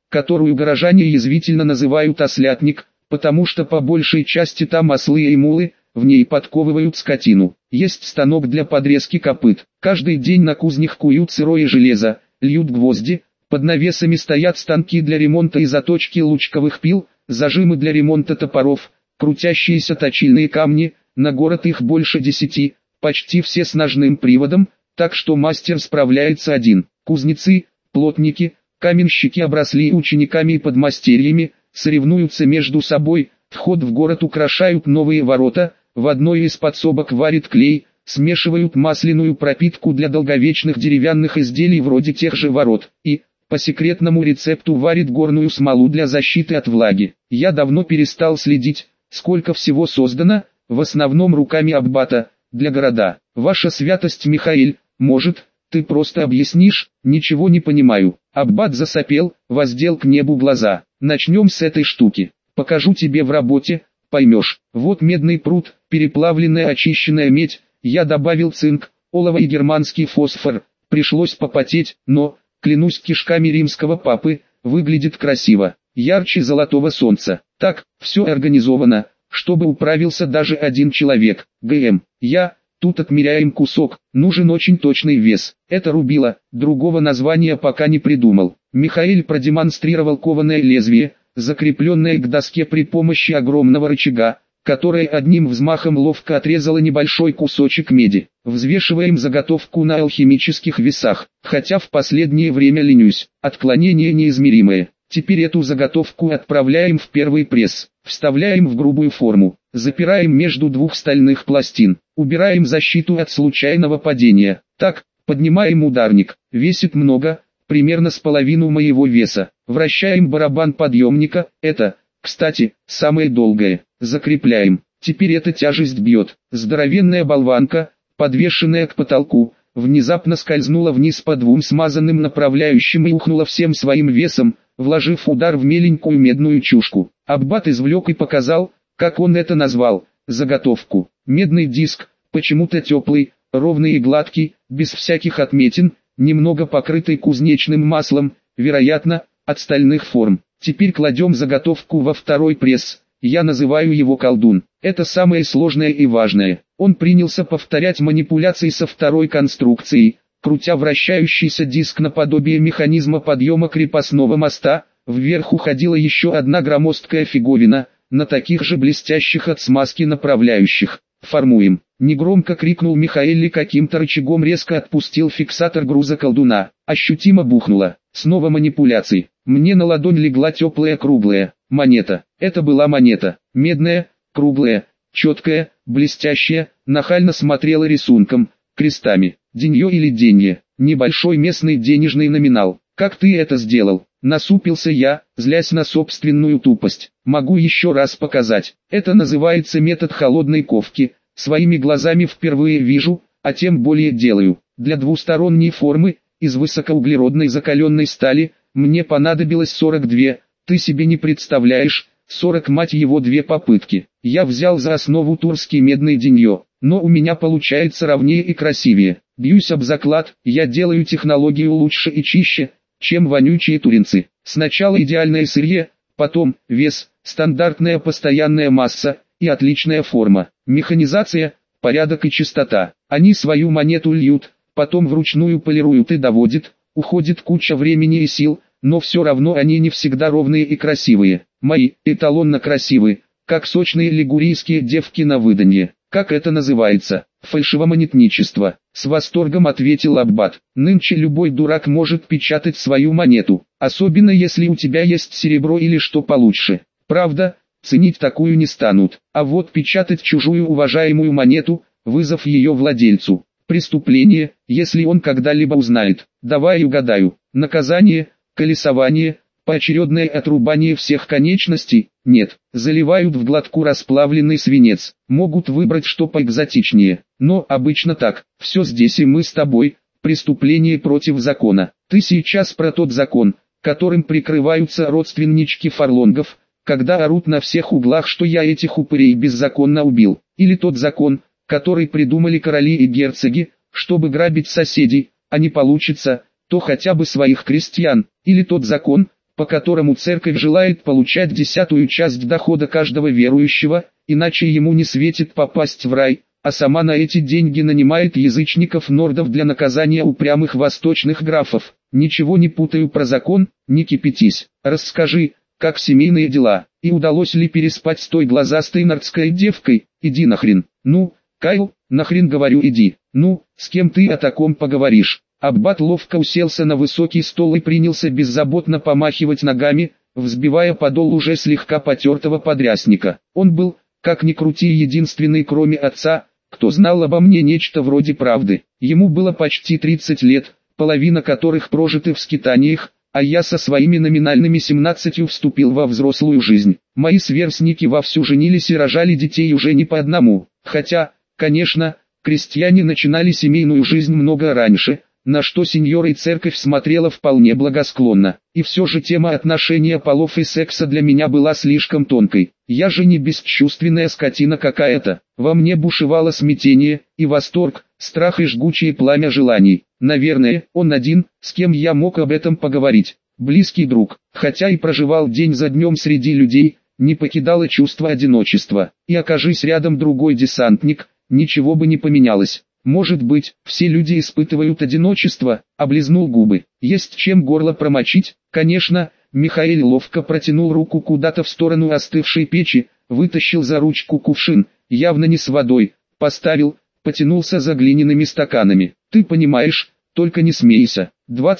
S1: которую горожане язвительно называют ослятник, потому что по большей части там ослы и мулы, в ней подковывают скотину. Есть станок для подрезки копыт. Каждый день на кузнях куют сырое железо, льют гвозди, под навесами стоят станки для ремонта и заточки лучковых пил, зажимы для ремонта топоров, крутящиеся точильные камни, на город их больше 10, почти все с ножным приводом, так что мастер справляется один. Кузнецы, плотники, каменщики обросли учениками и подмастерьями, соревнуются между собой, вход в город украшают новые ворота, в одной из подсобок варит клей, смешивают масляную пропитку для долговечных деревянных изделий вроде тех же ворот, и, по секретному рецепту варит горную смолу для защиты от влаги. Я давно перестал следить, сколько всего создано, в основном руками аббата, для города. Ваша святость Михаил, может, ты просто объяснишь? Ничего не понимаю. Аббат засопел, воздел к небу глаза. Начнем с этой штуки. Покажу тебе в работе, поймешь. Вот медный пруд, переплавленная очищенная медь, я добавил цинк, олово и германский фосфор. Пришлось попотеть, но, клянусь кишками римского папы, выглядит красиво. Ярче золотого солнца. Так, все организовано, чтобы управился даже один человек. ГМ. Тут отмеряем кусок, нужен очень точный вес. Это рубило, другого названия пока не придумал. Михаил продемонстрировал кованое лезвие, закрепленное к доске при помощи огромного рычага, которое одним взмахом ловко отрезало небольшой кусочек меди. Взвешиваем заготовку на алхимических весах, хотя в последнее время ленюсь. Отклонение неизмеримое. Теперь эту заготовку отправляем в первый пресс, вставляем в грубую форму, запираем между двух стальных пластин, убираем защиту от случайного падения. Так, поднимаем ударник, весит много, примерно с половину моего веса. Вращаем барабан подъемника, это, кстати, самое долгое. Закрепляем, теперь эта тяжесть бьет. Здоровенная болванка, подвешенная к потолку, внезапно скользнула вниз по двум смазанным направляющим и ухнула всем своим весом, вложив удар в меленькую медную чушку. Аббат извлек и показал, как он это назвал, заготовку. Медный диск, почему-то теплый, ровный и гладкий, без всяких отметин, немного покрытый кузнечным маслом, вероятно, от стальных форм. Теперь кладем заготовку во второй пресс, я называю его колдун. Это самое сложное и важное. Он принялся повторять манипуляции со второй конструкцией, крутя вращающийся диск наподобие механизма подъема крепостного моста. Вверх уходила еще одна громоздкая фиговина, на таких же блестящих от смазки направляющих. Формуем. Негромко крикнул Михаил и каким-то рычагом резко отпустил фиксатор груза колдуна. Ощутимо бухнуло. Снова манипуляции. Мне на ладонь легла теплая круглая монета. Это была монета. Медная, круглая, четкая, блестящая, нахально смотрела рисунком, крестами. Денье или денье. Небольшой местный денежный номинал. Как ты это сделал? Насупился я, злясь на собственную тупость. Могу еще раз показать. Это называется метод холодной ковки. Своими глазами впервые вижу, а тем более делаю. Для двусторонней формы, из высокоуглеродной закаленной стали, мне понадобилось 42, ты себе не представляешь, 40 мать его 2 попытки. Я взял за основу турский медный денье, но у меня получается ровнее и красивее. Бьюсь об заклад, я делаю технологию лучше и чище, чем вонючие туринцы. Сначала идеальное сырье, потом вес, стандартная постоянная масса и отличная форма. Механизация, порядок и чистота. Они свою монету льют, потом вручную полируют и доводят, уходит куча времени и сил, но все равно они не всегда ровные и красивые. Мои эталонно красивые, как сочные лигурийские девки на выданье. Как это называется? Фальшивомонетничество. С восторгом ответил аббат. Нынче любой дурак может печатать свою монету, особенно если у тебя есть серебро или что получше. Правда, ценить такую не станут, а вот печатать чужую уважаемую монету, вызов ее владельцу. Преступление, если он когда-либо узнает. Давай угадаю. Наказание, колесование, поочередное отрубание всех конечностей? Нет. Заливают в глотку расплавленный свинец. Могут выбрать что поэкзотичнее. Но обычно так. Все здесь и мы с тобой. Преступление против закона. Ты сейчас про тот закон, которым прикрываются родственнички фарлонгов, когда орут на всех углах, что я этих упырей беззаконно убил. Или тот закон, который придумали короли и герцоги, чтобы грабить соседей, а не получится, то хотя бы своих крестьян. Или тот закон, по которому церковь желает получать 10-ю часть дохода каждого верующего, иначе ему не светит попасть в рай, а сама на эти деньги нанимает язычников-нордов для наказания упрямых восточных графов. Ничего не путаю про закон, не кипятись. Расскажи, как семейные дела, и удалось ли переспать с той глазастой нордской девкой? Иди нахрен. Ну, Кайл, нахрен говорю иди. Ну, с кем ты о таком поговоришь? Аббат ловко уселся на высокий стол и принялся беззаботно помахивать ногами, взбивая подол уже слегка потертого подрясника. Он был, как ни крути, единственный кроме отца, кто знал обо мне нечто вроде правды. Ему было почти 30 лет, половина которых прожиты в скитаниях, а я со своими номинальными 17 вступил во взрослую жизнь. Мои сверстники вовсю женились и рожали детей уже не по одному, хотя, конечно, крестьяне начинали семейную жизнь много раньше, на что сеньора и церковь смотрела вполне благосклонно. И все же тема отношения полов и секса для меня была слишком тонкой. Я же не бесчувственная скотина какая-то. Во мне бушевало смятение и восторг, страх и жгучее пламя желаний. Наверное, он один, с кем я мог об этом поговорить. Близкий друг, хотя и проживал день за днем среди людей, не покидало чувство одиночества. И окажись рядом другой десантник, ничего бы не поменялось. Может быть, все люди испытывают одиночество, облизнул губы. Есть чем горло промочить? Конечно. Михаил ловко протянул руку куда-то в сторону остывшей печи, вытащил за ручку кувшин, явно не с водой, поставил, потянулся за глиняными стаканами. Ты понимаешь, только не смейся.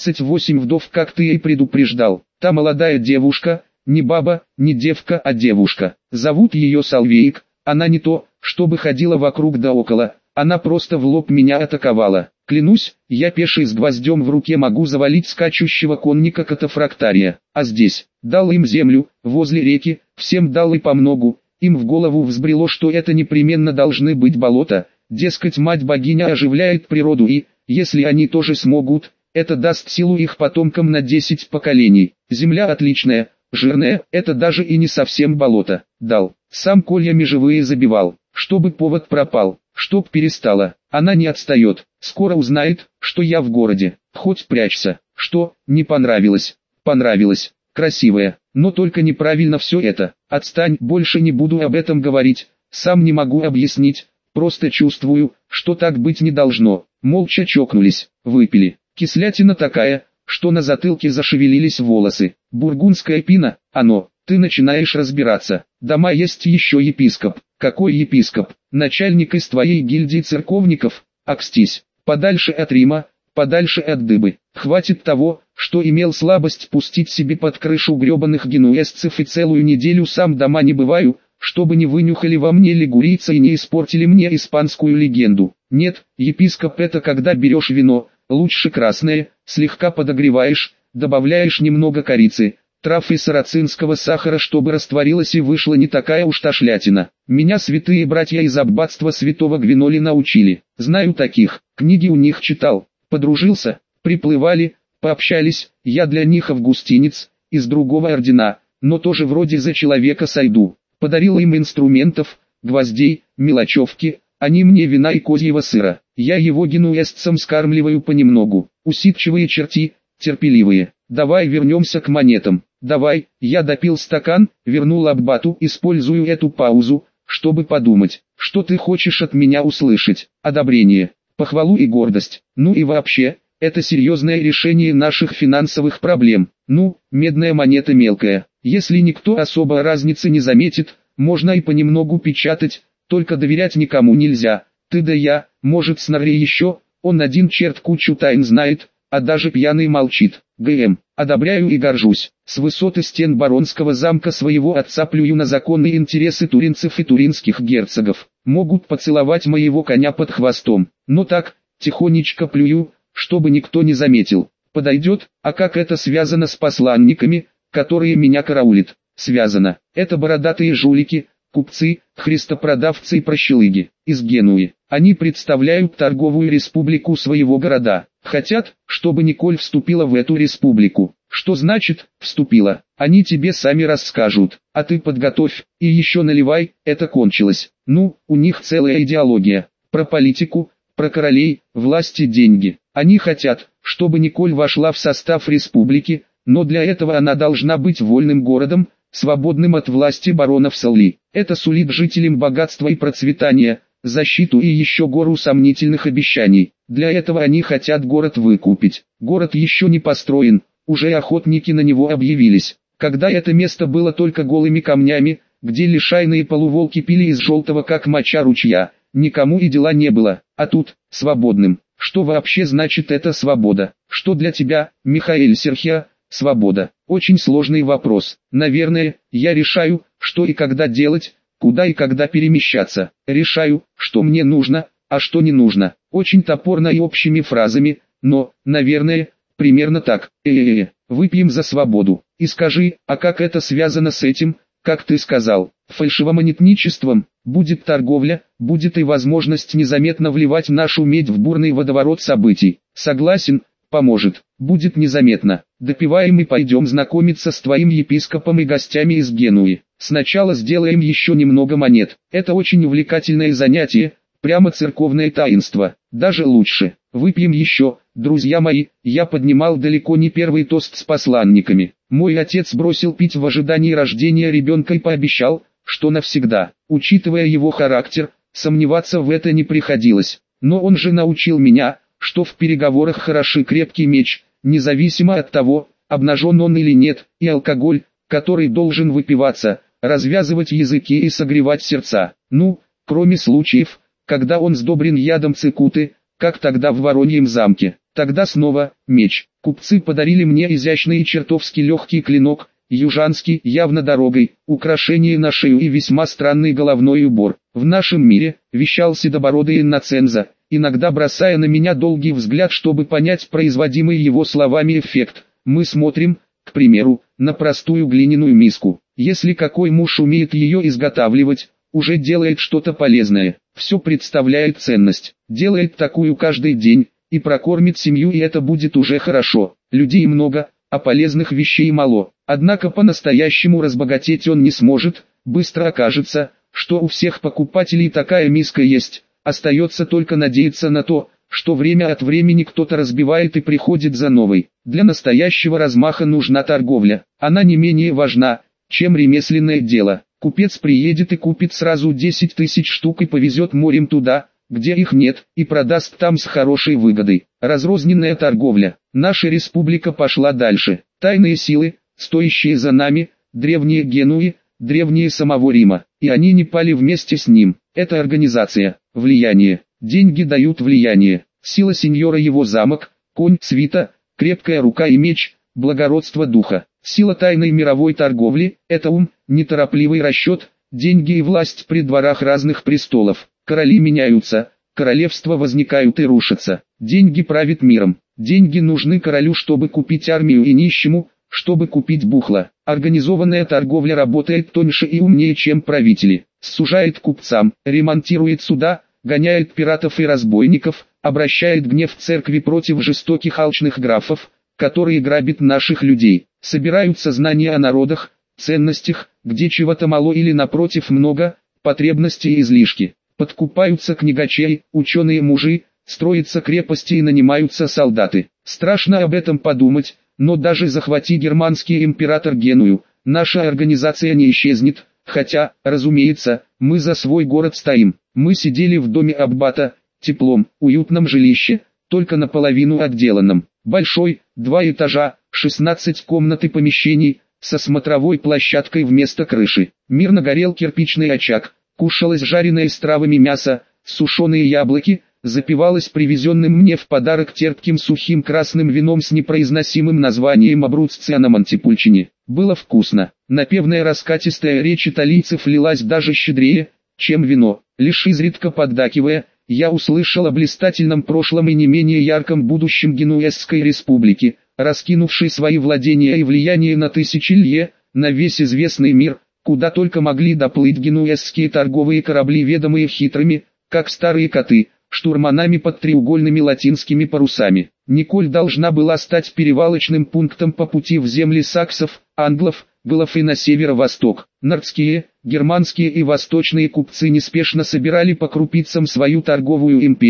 S1: 28 вдов, как ты и предупреждал. Та молодая девушка, не баба, не девка, а девушка. Зовут ее Салвейк. Она не то, чтобы ходила вокруг да около. Она просто в лоб меня атаковала. Клянусь, я пеший с гвоздем в руке могу завалить скачущего конника катафрактария. А здесь, дал им землю, возле реки, всем дал и помногу. Им в голову взбрело, что это непременно должны быть болота. Дескать, мать-богиня оживляет природу и, если они тоже смогут, это даст силу их потомкам на 10 поколений. Земля отличная, жирная, это даже и не совсем болото. Дал, сам кольями живые забивал, чтобы повод пропал. Чтоб перестала, она не отстает, скоро узнает, что я в городе, хоть прячься. Что, не понравилось? Понравилось, красивая, но только неправильно все это. Отстань, больше не буду об этом говорить, сам не могу объяснить, просто чувствую, что так быть не должно. Молча чокнулись, выпили. Кислятина такая, что на затылке зашевелились волосы. Бургундское пино, оно. Ты начинаешь разбираться. Дома есть еще епископ. Какой епископ? Начальник из твоей гильдии церковников? Акстись. Подальше от Рима, подальше от дыбы. Хватит того, что имел слабость пустить себе под крышу гребаных генуэзцев и целую неделю сам дома не бываю, чтобы не вынюхали во мне лигурийца и не испортили мне испанскую легенду. Нет, епископ это когда берешь вино, лучше красное, слегка подогреваешь, добавляешь немного корицы, трав и сарацинского сахара, чтобы растворилась и вышла не такая уж ташлятина. Меня святые братья из аббатства святого Гвиноли научили. Знаю таких, книги у них читал, подружился, приплывали, пообщались, я для них августинец, из другого ордена, но тоже вроде за человека сойду. Подарил им инструментов, гвоздей, мелочевки, они мне вина и козьего сыра. Я его генуэзцам скармливаю понемногу. Усидчивые черти, терпеливые. Давай вернемся к монетам. Давай, я допил стакан, вернул аббату, использую эту паузу, чтобы подумать, что ты хочешь от меня услышать. Одобрение, похвалу и гордость. Ну и вообще, это серьезное решение наших финансовых проблем. Ну, медная монета мелкая. Если никто особо разницы не заметит, можно и понемногу печатать, только доверять никому нельзя. Ты да я, может Снорри еще, он один черт кучу тайн знает, а даже пьяный молчит. ГМ, одобряю и горжусь. С высоты стен баронского замка своего отца плюю на законные интересы туринцев и туринских герцогов. Могут поцеловать моего коня под хвостом, но так, тихонечко плюю, чтобы никто не заметил. Подойдет, а как это связано с посланниками, которые меня караулят? Связано. Это бородатые жулики, купцы, христопродавцы и прощелыги, из Генуи. Они представляют торговую республику своего города. Хотят, чтобы Николь вступила в эту республику. Что значит «вступила»? Они тебе сами расскажут, а ты подготовь, и еще наливай, это кончилось. Ну, у них целая идеология. Про политику, про королей, власть и деньги. Они хотят, чтобы Николь вошла в состав республики, но для этого она должна быть вольным городом, свободным от власти баронов Салли. Это сулит жителям богатства и процветания, защиту и еще гору сомнительных обещаний. Для этого они хотят город выкупить. Город еще не построен, уже охотники на него объявились. Когда это место было только голыми камнями, где лишайные полуволки пили из желтого как моча ручья, никому и дела не было, а тут, свободным. Что вообще значит эта свобода? Что для тебя, Михаэль Серхиа, свобода? Очень сложный вопрос. Наверное, я решаю, что и когда делать, куда и когда перемещаться. Решаю, что мне нужно, а что не нужно. Очень топорно и общими фразами, но, наверное, примерно так. Выпьем за свободу. И скажи, а как это связано с этим, как ты сказал, фальшивомонетничеством? Будет торговля, будет и возможность незаметно вливать нашу медь в бурный водоворот событий. Согласен, поможет. Будет незаметно. Допиваем и пойдем знакомиться с твоим епископом и гостями из Генуи. Сначала сделаем еще немного монет. Это очень увлекательное занятие, прямо церковное таинство. Даже лучше. Выпьем еще, друзья мои. Я поднимал далеко не первый тост с посланниками. Мой отец бросил пить в ожидании рождения ребенка и пообещал, что навсегда. Учитывая его характер, сомневаться в это не приходилось. Но он же научил меня, что в переговорах хороший крепкий меч, независимо от того, обнажен он или нет, и алкоголь, который должен выпиваться, развязывать языки и согревать сердца. Ну, кроме случаев, когда он сдобрен ядом цикуты, как тогда в Вороньем замке. Тогда снова меч. Купцы подарили мне изящный и чертовски легкий клинок, южанский, явно дорогой, украшение на шею и весьма странный головной убор. В нашем мире, вещал седобородый Инноцензо, иногда бросая на меня долгий взгляд, чтобы понять производимый его словами эффект. Мы смотрим, к примеру, на простую глиняную миску. Если какой муж умеет ее изготавливать, уже делает что-то полезное, все представляет ценность, делает такую каждый день, и прокормит семью, и это будет уже хорошо. Людей много, а полезных вещей мало. Однако по-настоящему разбогатеть он не сможет, быстро окажется, что у всех покупателей такая миска есть. Остается только надеяться на то, что время от времени кто-то разбивает и приходит за новой. Для настоящего размаха нужна торговля. Она не менее важна, чем ремесленное дело. Купец приедет и купит сразу 10 тысяч штук и повезет морем туда, где их нет, и продаст там с хорошей выгодой. Разрозненная торговля. Наша республика пошла дальше. Тайные силы, стоящие за нами, древние Генуи, древние самого Рима, и они не пали вместе с ним. Это организация, влияние. Деньги дают влияние. Сила сеньора его замок, конь, свита, крепкая рука и меч, благородство духа. Сила тайной мировой торговли – это ум, неторопливый расчет, деньги и власть при дворах разных престолов. Короли меняются, королевства возникают и рушатся. Деньги правят миром. Деньги нужны королю, чтобы купить армию, и нищему, чтобы купить бухло. Организованная торговля работает тоньше и умнее, чем правители. Сужает купцам, ремонтирует суда, гоняет пиратов и разбойников, обращает гнев церкви против жестоких алчных графов, которые грабят наших людей. Собираются знания о народах, ценностях, где чего-то мало или напротив много, потребности и излишки. Подкупаются книгачей, ученые-мужи, строятся крепости и нанимаются солдаты. Страшно об этом подумать, но даже захвати германский император Геную, наша организация не исчезнет, хотя, разумеется, мы за свой город стоим. Мы сидели в доме аббата, теплом, уютном жилище, только наполовину отделанном. Большой, 2 этажа, 16 комнат и помещений, со смотровой площадкой вместо крыши. Мирно горел кирпичный очаг, кушалось жареное с травами мясо, сушеные яблоки, запивалось привезенным мне в подарок терпким сухим красным вином с непроизносимым названием Абруцци на Монтепульчине. Было вкусно. Напевная раскатистая речь италийцев лилась даже щедрее, чем вино. Лишь изредка поддакивая, я услышал о блистательном прошлом и не менее ярком будущем Генуэзской республики, раскинувшей свои владения и влияние на тысячи лье, на весь известный мир, куда только могли доплыть генуэзские торговые корабли, ведомые хитрыми, как старые коты, штурманами под треугольными латинскими парусами. Николь должна была стать перевалочным пунктом по пути в земли саксов, англов, галов и на северо-восток. Нордские, германские и восточные купцы неспешно собирали по крупицам свою торговую империю,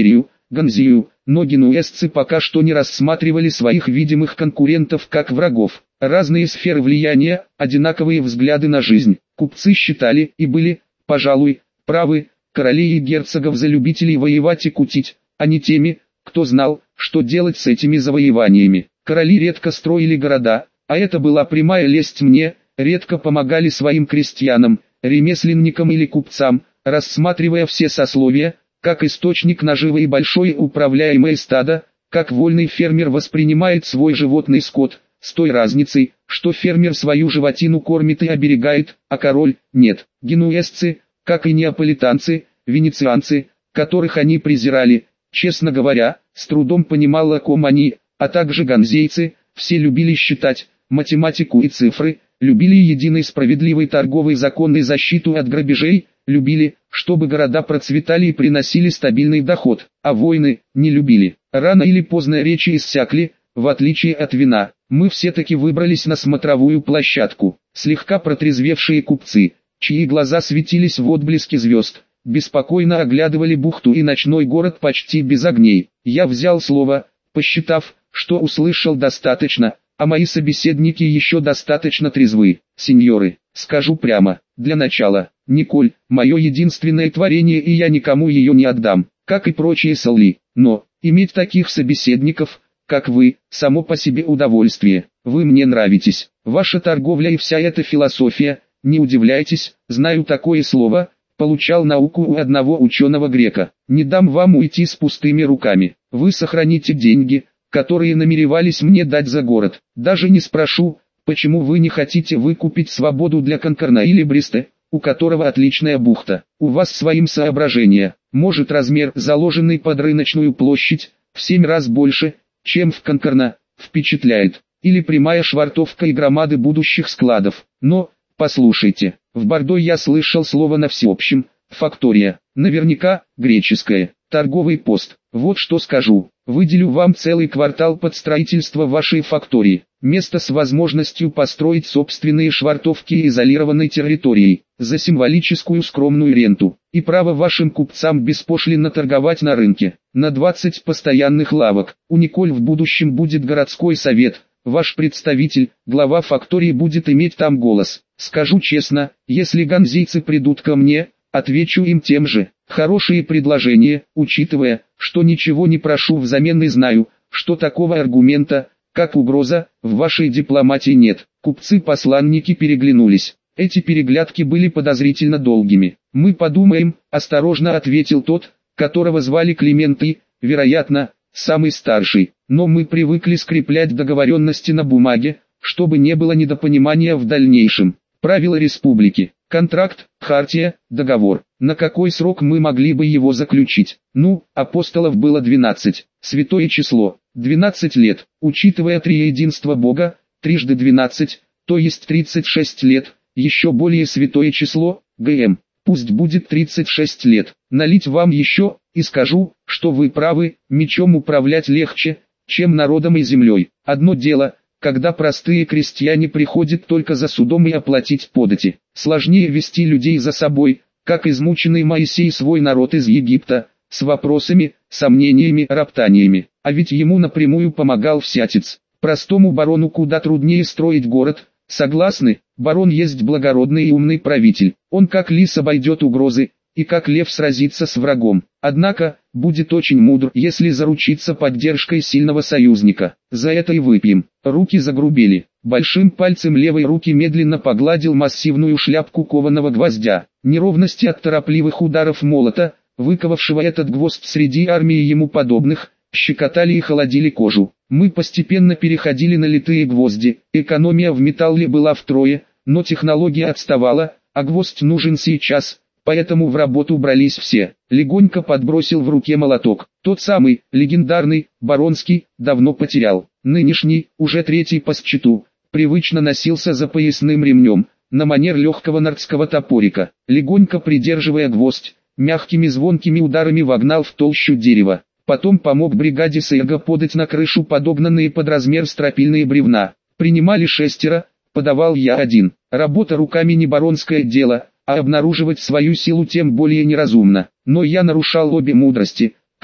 S1: Ганзию, но генуэзцы пока что не рассматривали своих видимых конкурентов как врагов. Разные сферы влияния, одинаковые взгляды на жизнь. Купцы считали и были, пожалуй, правы, королей и герцогов за любителей воевать и кутить, а не теми, кто знал, что делать с этими завоеваниями. Короли редко строили города, а это была прямая лесть мне, редко помогали своим крестьянам, ремесленникам или купцам, рассматривая все сословия, как источник наживы и большое управляемое стадо, как вольный фермер воспринимает свой животный скот, с той разницей, что фермер свою животину кормит и оберегает, а король – нет. Генуэзцы, как и неаполитанцы, венецианцы, которых они презирали, честно говоря, с трудом понимал, о ком они, а также ганзейцы, все любили считать, математику и цифры, любили единый справедливый торговый закон и защиту от грабежей, любили, чтобы города процветали и приносили стабильный доход, а войны не любили. Рано или поздно речи иссякли, в отличие от вина. Мы все-таки выбрались на смотровую площадку. Слегка протрезвевшие купцы, чьи глаза светились в отблеске звезд, беспокойно оглядывали бухту и ночной город почти без огней. Я взял слово, посчитав, что услышал достаточно, а мои собеседники еще достаточно трезвы. Сеньоры, скажу прямо, для начала, Николь, мое единственное творение, и я никому ее не отдам, как и прочие солли. Но, иметь таких собеседников, как вы, само по себе удовольствие. Вы мне нравитесь. Ваша торговля и вся эта философия, не удивляйтесь, знаю такое слово, получал науку у одного ученого грека. Не дам вам уйти с пустыми руками. Вы сохраните деньги, которые намеревались мне дать за город. Даже не спрошу, почему вы не хотите выкупить свободу для Конкорна или Бреста, у которого отличная бухта. У вас своим соображения. Может, размер, заложенный под рыночную площадь, в 7 раз больше, чем в Конкорна, впечатляет. Или прямая швартовка и громады будущих складов. Но, послушайте, в Бордо я слышал слово на всеобщем, фактория, наверняка, греческое, торговый пост. Вот что скажу, выделю вам целый квартал под строительство вашей фактории, место с возможностью построить собственные швартовки и изолированной территорией, за символическую скромную ренту, и право вашим купцам беспошлинно торговать на рынке, на 20 постоянных лавок. У Николь в будущем будет городской совет, ваш представитель, глава фактории будет иметь там голос. Скажу честно, если ганзийцы придут ко мне, отвечу им тем же. Хорошие предложения, учитывая, что ничего не прошу взамен и знаю, что такого аргумента, как угроза, в вашей дипломатии нет. Купцы-посланники переглянулись. Эти переглядки были подозрительно долгими. «Мы подумаем», – осторожно ответил тот, которого звали Климент и, вероятно, самый старший. «Но мы привыкли скреплять договоренности на бумаге, чтобы не было недопонимания в дальнейшем. Правила республики, контракт, хартия, договор. На какой срок мы могли бы его заключить? Ну, апостолов было 12, святое число, 12 лет, учитывая триединство Бога, трижды 12, то есть 36 лет, еще более святое число, ГМ, пусть будет 36 лет. Налить вам еще, и скажу, что вы правы, мечом управлять легче, чем народом и землей. Одно дело, когда простые крестьяне приходят только за судом и оплатить подати. Сложнее вести людей за собой, как измученный Моисей свой народ из Египта, с вопросами, сомнениями, роптаниями. А ведь ему напрямую помогал всятец. Простому барону куда труднее строить город, согласны? Барон есть благородный и умный правитель. Он как лис обойдет угрозы, и как лев сразится с врагом. Однако, будет очень мудр, если заручиться поддержкой сильного союзника. За это и выпьем. Руки загрубели. Большим пальцем левой руки медленно погладил массивную шляпку кованого гвоздя. Неровности от торопливых ударов молота, выковавшего этот гвоздь среди армии ему подобных, щекотали и холодили кожу. Мы постепенно переходили на литые гвозди. Экономия в металле была втрое, но технология отставала, а гвоздь нужен сейчас. Поэтому в работу брались все. Легонько подбросил в руке молоток. Тот самый, легендарный, баронский, давно потерял. Нынешний, уже третий по счету, привычно носился за поясным ремнем, на манер легкого нордского топорика. Легонько придерживая гвоздь, мягкими звонкими ударами вогнал в толщу дерева. Потом помог бригаде Сейга подать на крышу подогнанные под размер стропильные бревна. Принимали 6, подавал я 1. Работа руками не баронское дело, а обнаруживать свою силу тем более неразумно. Но я нарушал обе мудрости. К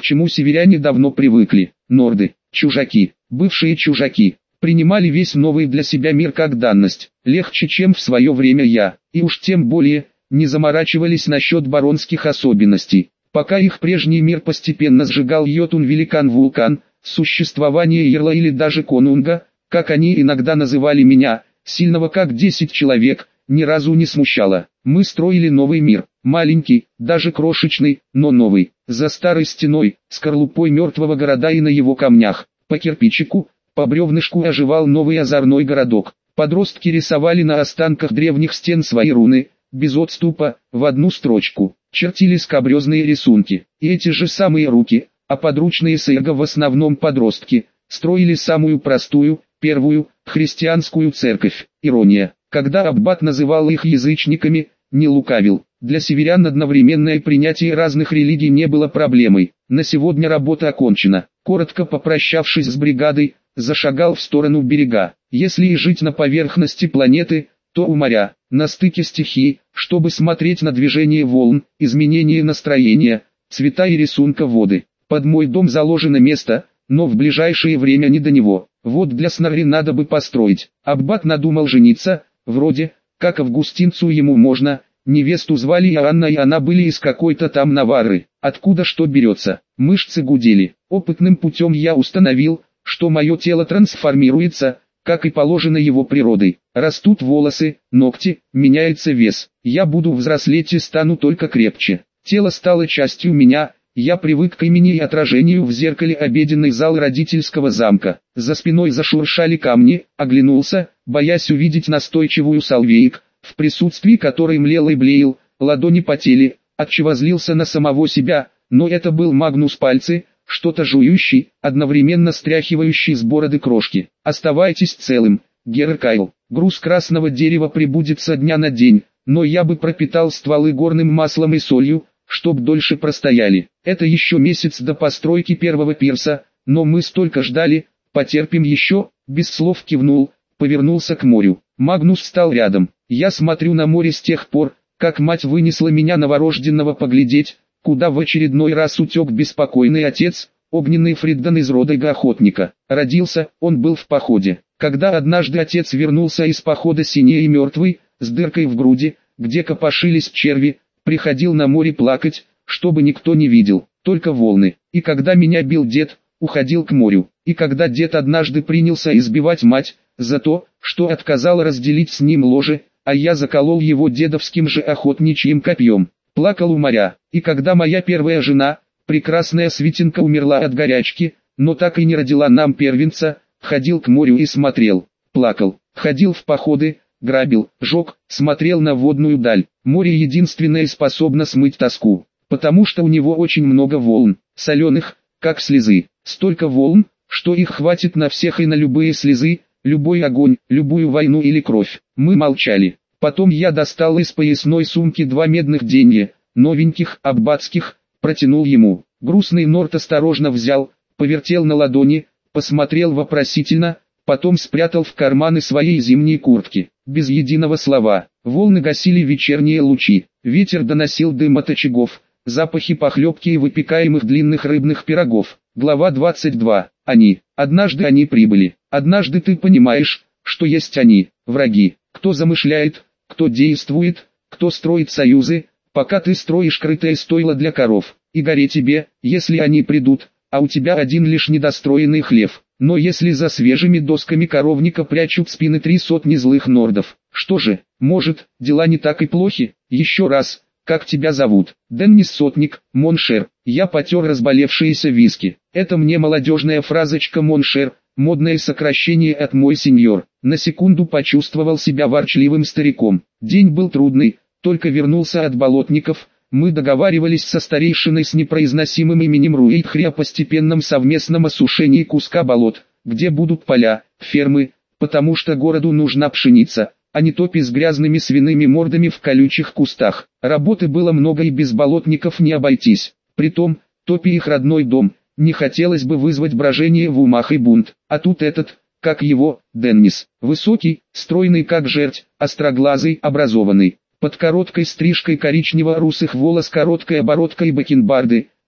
S1: чему северяне давно привыкли. Норды, чужаки, бывшие чужаки, принимали весь новый для себя мир как данность, легче, чем в свое время я, и уж тем более, не заморачивались насчет баронских особенностей. Пока их прежний мир постепенно сжигал Йотун-великан-вулкан, существование Ярла или даже Конунга, как они иногда называли меня, сильного как 10 человек, ни разу не смущало. Мы строили новый мир, маленький, даже крошечный, но новый, за старой стеной, скорлупой мертвого города и на его камнях, по кирпичику, по бревнышку оживал новый озорной городок. Подростки рисовали на останках древних стен свои руны, без отступа, в одну строчку, чертили скабрезные рисунки, и эти же самые руки, а подручные сэрга в основном подростки, строили самую простую, первую, христианскую церковь. Ирония, когда аббат называл их язычниками, не лукавил. Для северян одновременное принятие разных религий не было проблемой. На сегодня работа окончена. Коротко попрощавшись с бригадой, зашагал в сторону берега. Если и жить на поверхности планеты, то у моря, на стыке стихий, чтобы смотреть на движение волн, изменение настроения, цвета и рисунка воды. Под мой дом заложено место, но в ближайшее время не до него. Вот для Снорри надо бы построить. Аббат надумал жениться, вроде, как августинцу ему можно. Невесту звали Иоанна, и она были из какой-то там Наварры. Откуда что берется? Мышцы гудели. Опытным путем я установил, что мое тело трансформируется, как и положено его природой. Растут волосы, ногти, меняется вес. Я буду взрослеть и стану только крепче. Тело стало частью меня. Я привык к имени и отражению в зеркале обеденный зал родительского замка. За спиной зашуршали камни, оглянулся, боясь увидеть настойчивую Салвейк, в присутствии которой млел и блеял, ладони потели, отчего злился на самого себя, но это был Магнус Пальцы, что-то жующий, одновременно стряхивающий с бороды крошки. Оставайтесь целым, Герр Кайл. Груз красного дерева прибудет со дня на день, но я бы пропитал стволы горным маслом и солью, чтоб дольше простояли. Это еще месяц до постройки первого пирса, но мы столько ждали, потерпим еще, без слов кивнул, повернулся к морю. Магнус встал рядом. Я смотрю на море с тех пор, как мать вынесла меня новорожденного поглядеть, куда в очередной раз утек беспокойный отец, огненный Фриддан из рода охотника. Родился, он был в походе. Когда однажды отец вернулся из похода синий и мертвый, с дыркой в груди, где копошились черви, приходил на море плакать, чтобы никто не видел, только волны. И когда меня бил дед, уходил к морю. И когда дед однажды принялся избивать мать, за то, что отказал разделить с ним ложе, а я заколол его дедовским же охотничьим копьем, плакал у моря. И когда моя первая жена, прекрасная Светинка, умерла от горячки, но так и не родила нам первенца, ходил к морю и смотрел, плакал, ходил в походы, грабил, жег, смотрел на водную даль. Море единственное способно смыть тоску, потому что у него очень много волн, соленых, как слезы, столько волн, что их хватит на всех и на любые слезы, любой огонь, любую войну или кровь. Мы молчали. Потом я достал из поясной сумки 2 медных денья, новеньких, аббатских, протянул ему. Грустный Норт осторожно взял, повертел на ладони, посмотрел вопросительно, потом спрятал в карманы своей зимней куртки. Без единого слова. Волны гасили вечерние лучи. Ветер доносил дым от очагов, запахи похлебки и выпекаемых длинных рыбных пирогов. Глава 22. Они. Однажды они прибыли. Однажды ты понимаешь, что есть они, враги. Кто замышляет, кто действует, кто строит союзы, пока ты строишь крытое стойло для коров. И горе тебе, если они придут, а у тебя один лишь недостроенный хлев. Но если за свежими досками коровника прячут спины 3 сотни злых нордов, что же, может, дела не так и плохи? Еще раз, как тебя зовут? Деннис Сотник, Моншер. Я потер разболевшиеся виски. Это мне молодежная фразочка Моншер, модное сокращение от мой сеньор. На секунду почувствовал себя ворчливым стариком. День был трудный, только вернулся от болотников. Мы договаривались со старейшиной с непроизносимым именем Руэйдхри о постепенном совместном осушении куска болот, где будут поля, фермы, потому что городу нужна пшеница, а не топи с грязными свиными мордами в колючих кустах. Работы было много и без болотников не обойтись. Притом, топи их родной дом, не хотелось бы вызвать брожение в умах и бунт. А тут этот, как его, Деннис, высокий, стройный как жерть, остроглазый, образованный. Под короткой стрижкой коричнево-русых волос, короткая бородка и бакенбарды,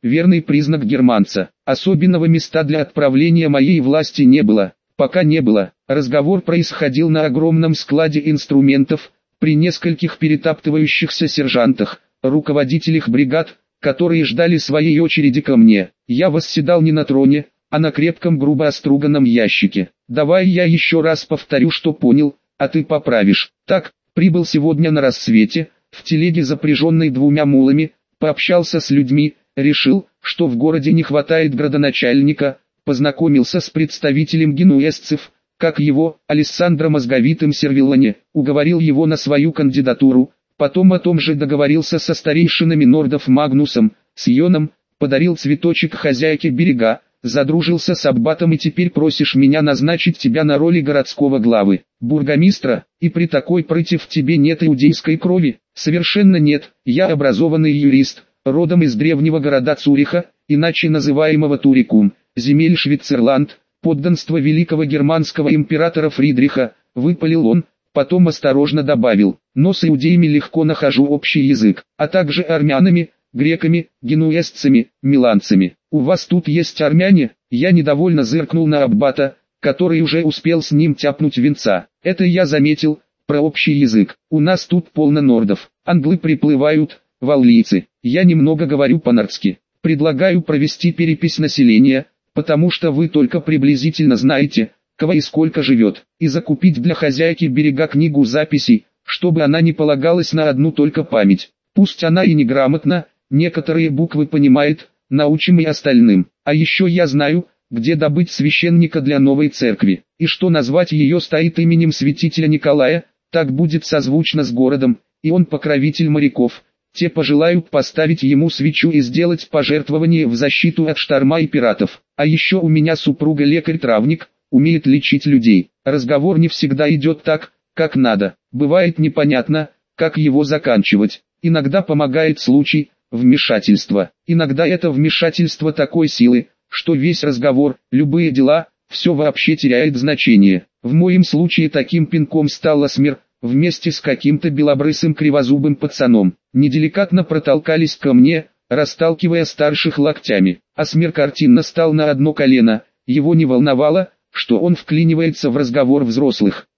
S1: верный признак германца. Особенного места для отправления моей власти не было, пока не было. Разговор происходил на огромном складе инструментов, при нескольких перетаптывающихся сержантах, руководителях бригад, которые ждали своей очереди ко мне. Я восседал не на троне, а на крепком грубо оструганном ящике. Давай я еще раз повторю, что понял, а ты поправишь. Так, прибыл сегодня на рассвете, в телеге, запряженной 2 мулами, пообщался с людьми, решил, что в городе не хватает градоначальника, познакомился с представителем генуэзцев, как его, Алессандро Мозговитым Сервиллоне, уговорил его на свою кандидатуру, потом о том же договорился со старейшинами нордов Магнусом, с Йоном, подарил цветочек хозяйке берега, задружился с аббатом и теперь просишь меня назначить тебя на роли городского главы, бургомистра, и при такой прыти в тебе нет иудейской крови? Совершенно нет, я образованный юрист, родом из древнего города Цюриха, иначе называемого Турикум, земель Швейцерланд, подданство великого германского императора Фридриха, выпалил он, потом осторожно добавил, но с иудеями легко нахожу общий язык, а также армянами, греками, генуэзцами, миланцами. У вас тут есть армяне? Я недовольно зыркнул на аббата, который уже успел с ним тяпнуть венца. Это я заметил, про общий язык. У нас тут полно нордов, англы приплывают, валлийцы. Я немного говорю по-нордски. Предлагаю провести перепись населения, потому что вы только приблизительно знаете, кого и сколько живет, и закупить для хозяйки берега книгу записей, чтобы она не полагалась на одну только память. Пусть она и неграмотна, некоторые буквы понимает, научим и остальным. А еще я знаю, где добыть священника для новой церкви, и что назвать ее стоит именем святителя Николая, так будет созвучно с городом, и он покровитель моряков. Те пожелают поставить ему свечу и сделать пожертвование в защиту от шторма и пиратов. А еще у меня супруга лекарь-травник, умеет лечить людей. Разговор не всегда идет так, как надо. Бывает непонятно, как его заканчивать. Иногда помогает случай, вмешательство. Иногда это вмешательство такой силы, что весь разговор, любые дела, все вообще теряет значение. В моем случае таким пинком стал Асмир, вместе с каким-то белобрысым кривозубым пацаном. Неделикатно протолкались ко мне, расталкивая старших локтями. Асмир картинно стал на одно колено, его не волновало, что он вклинивается в разговор взрослых.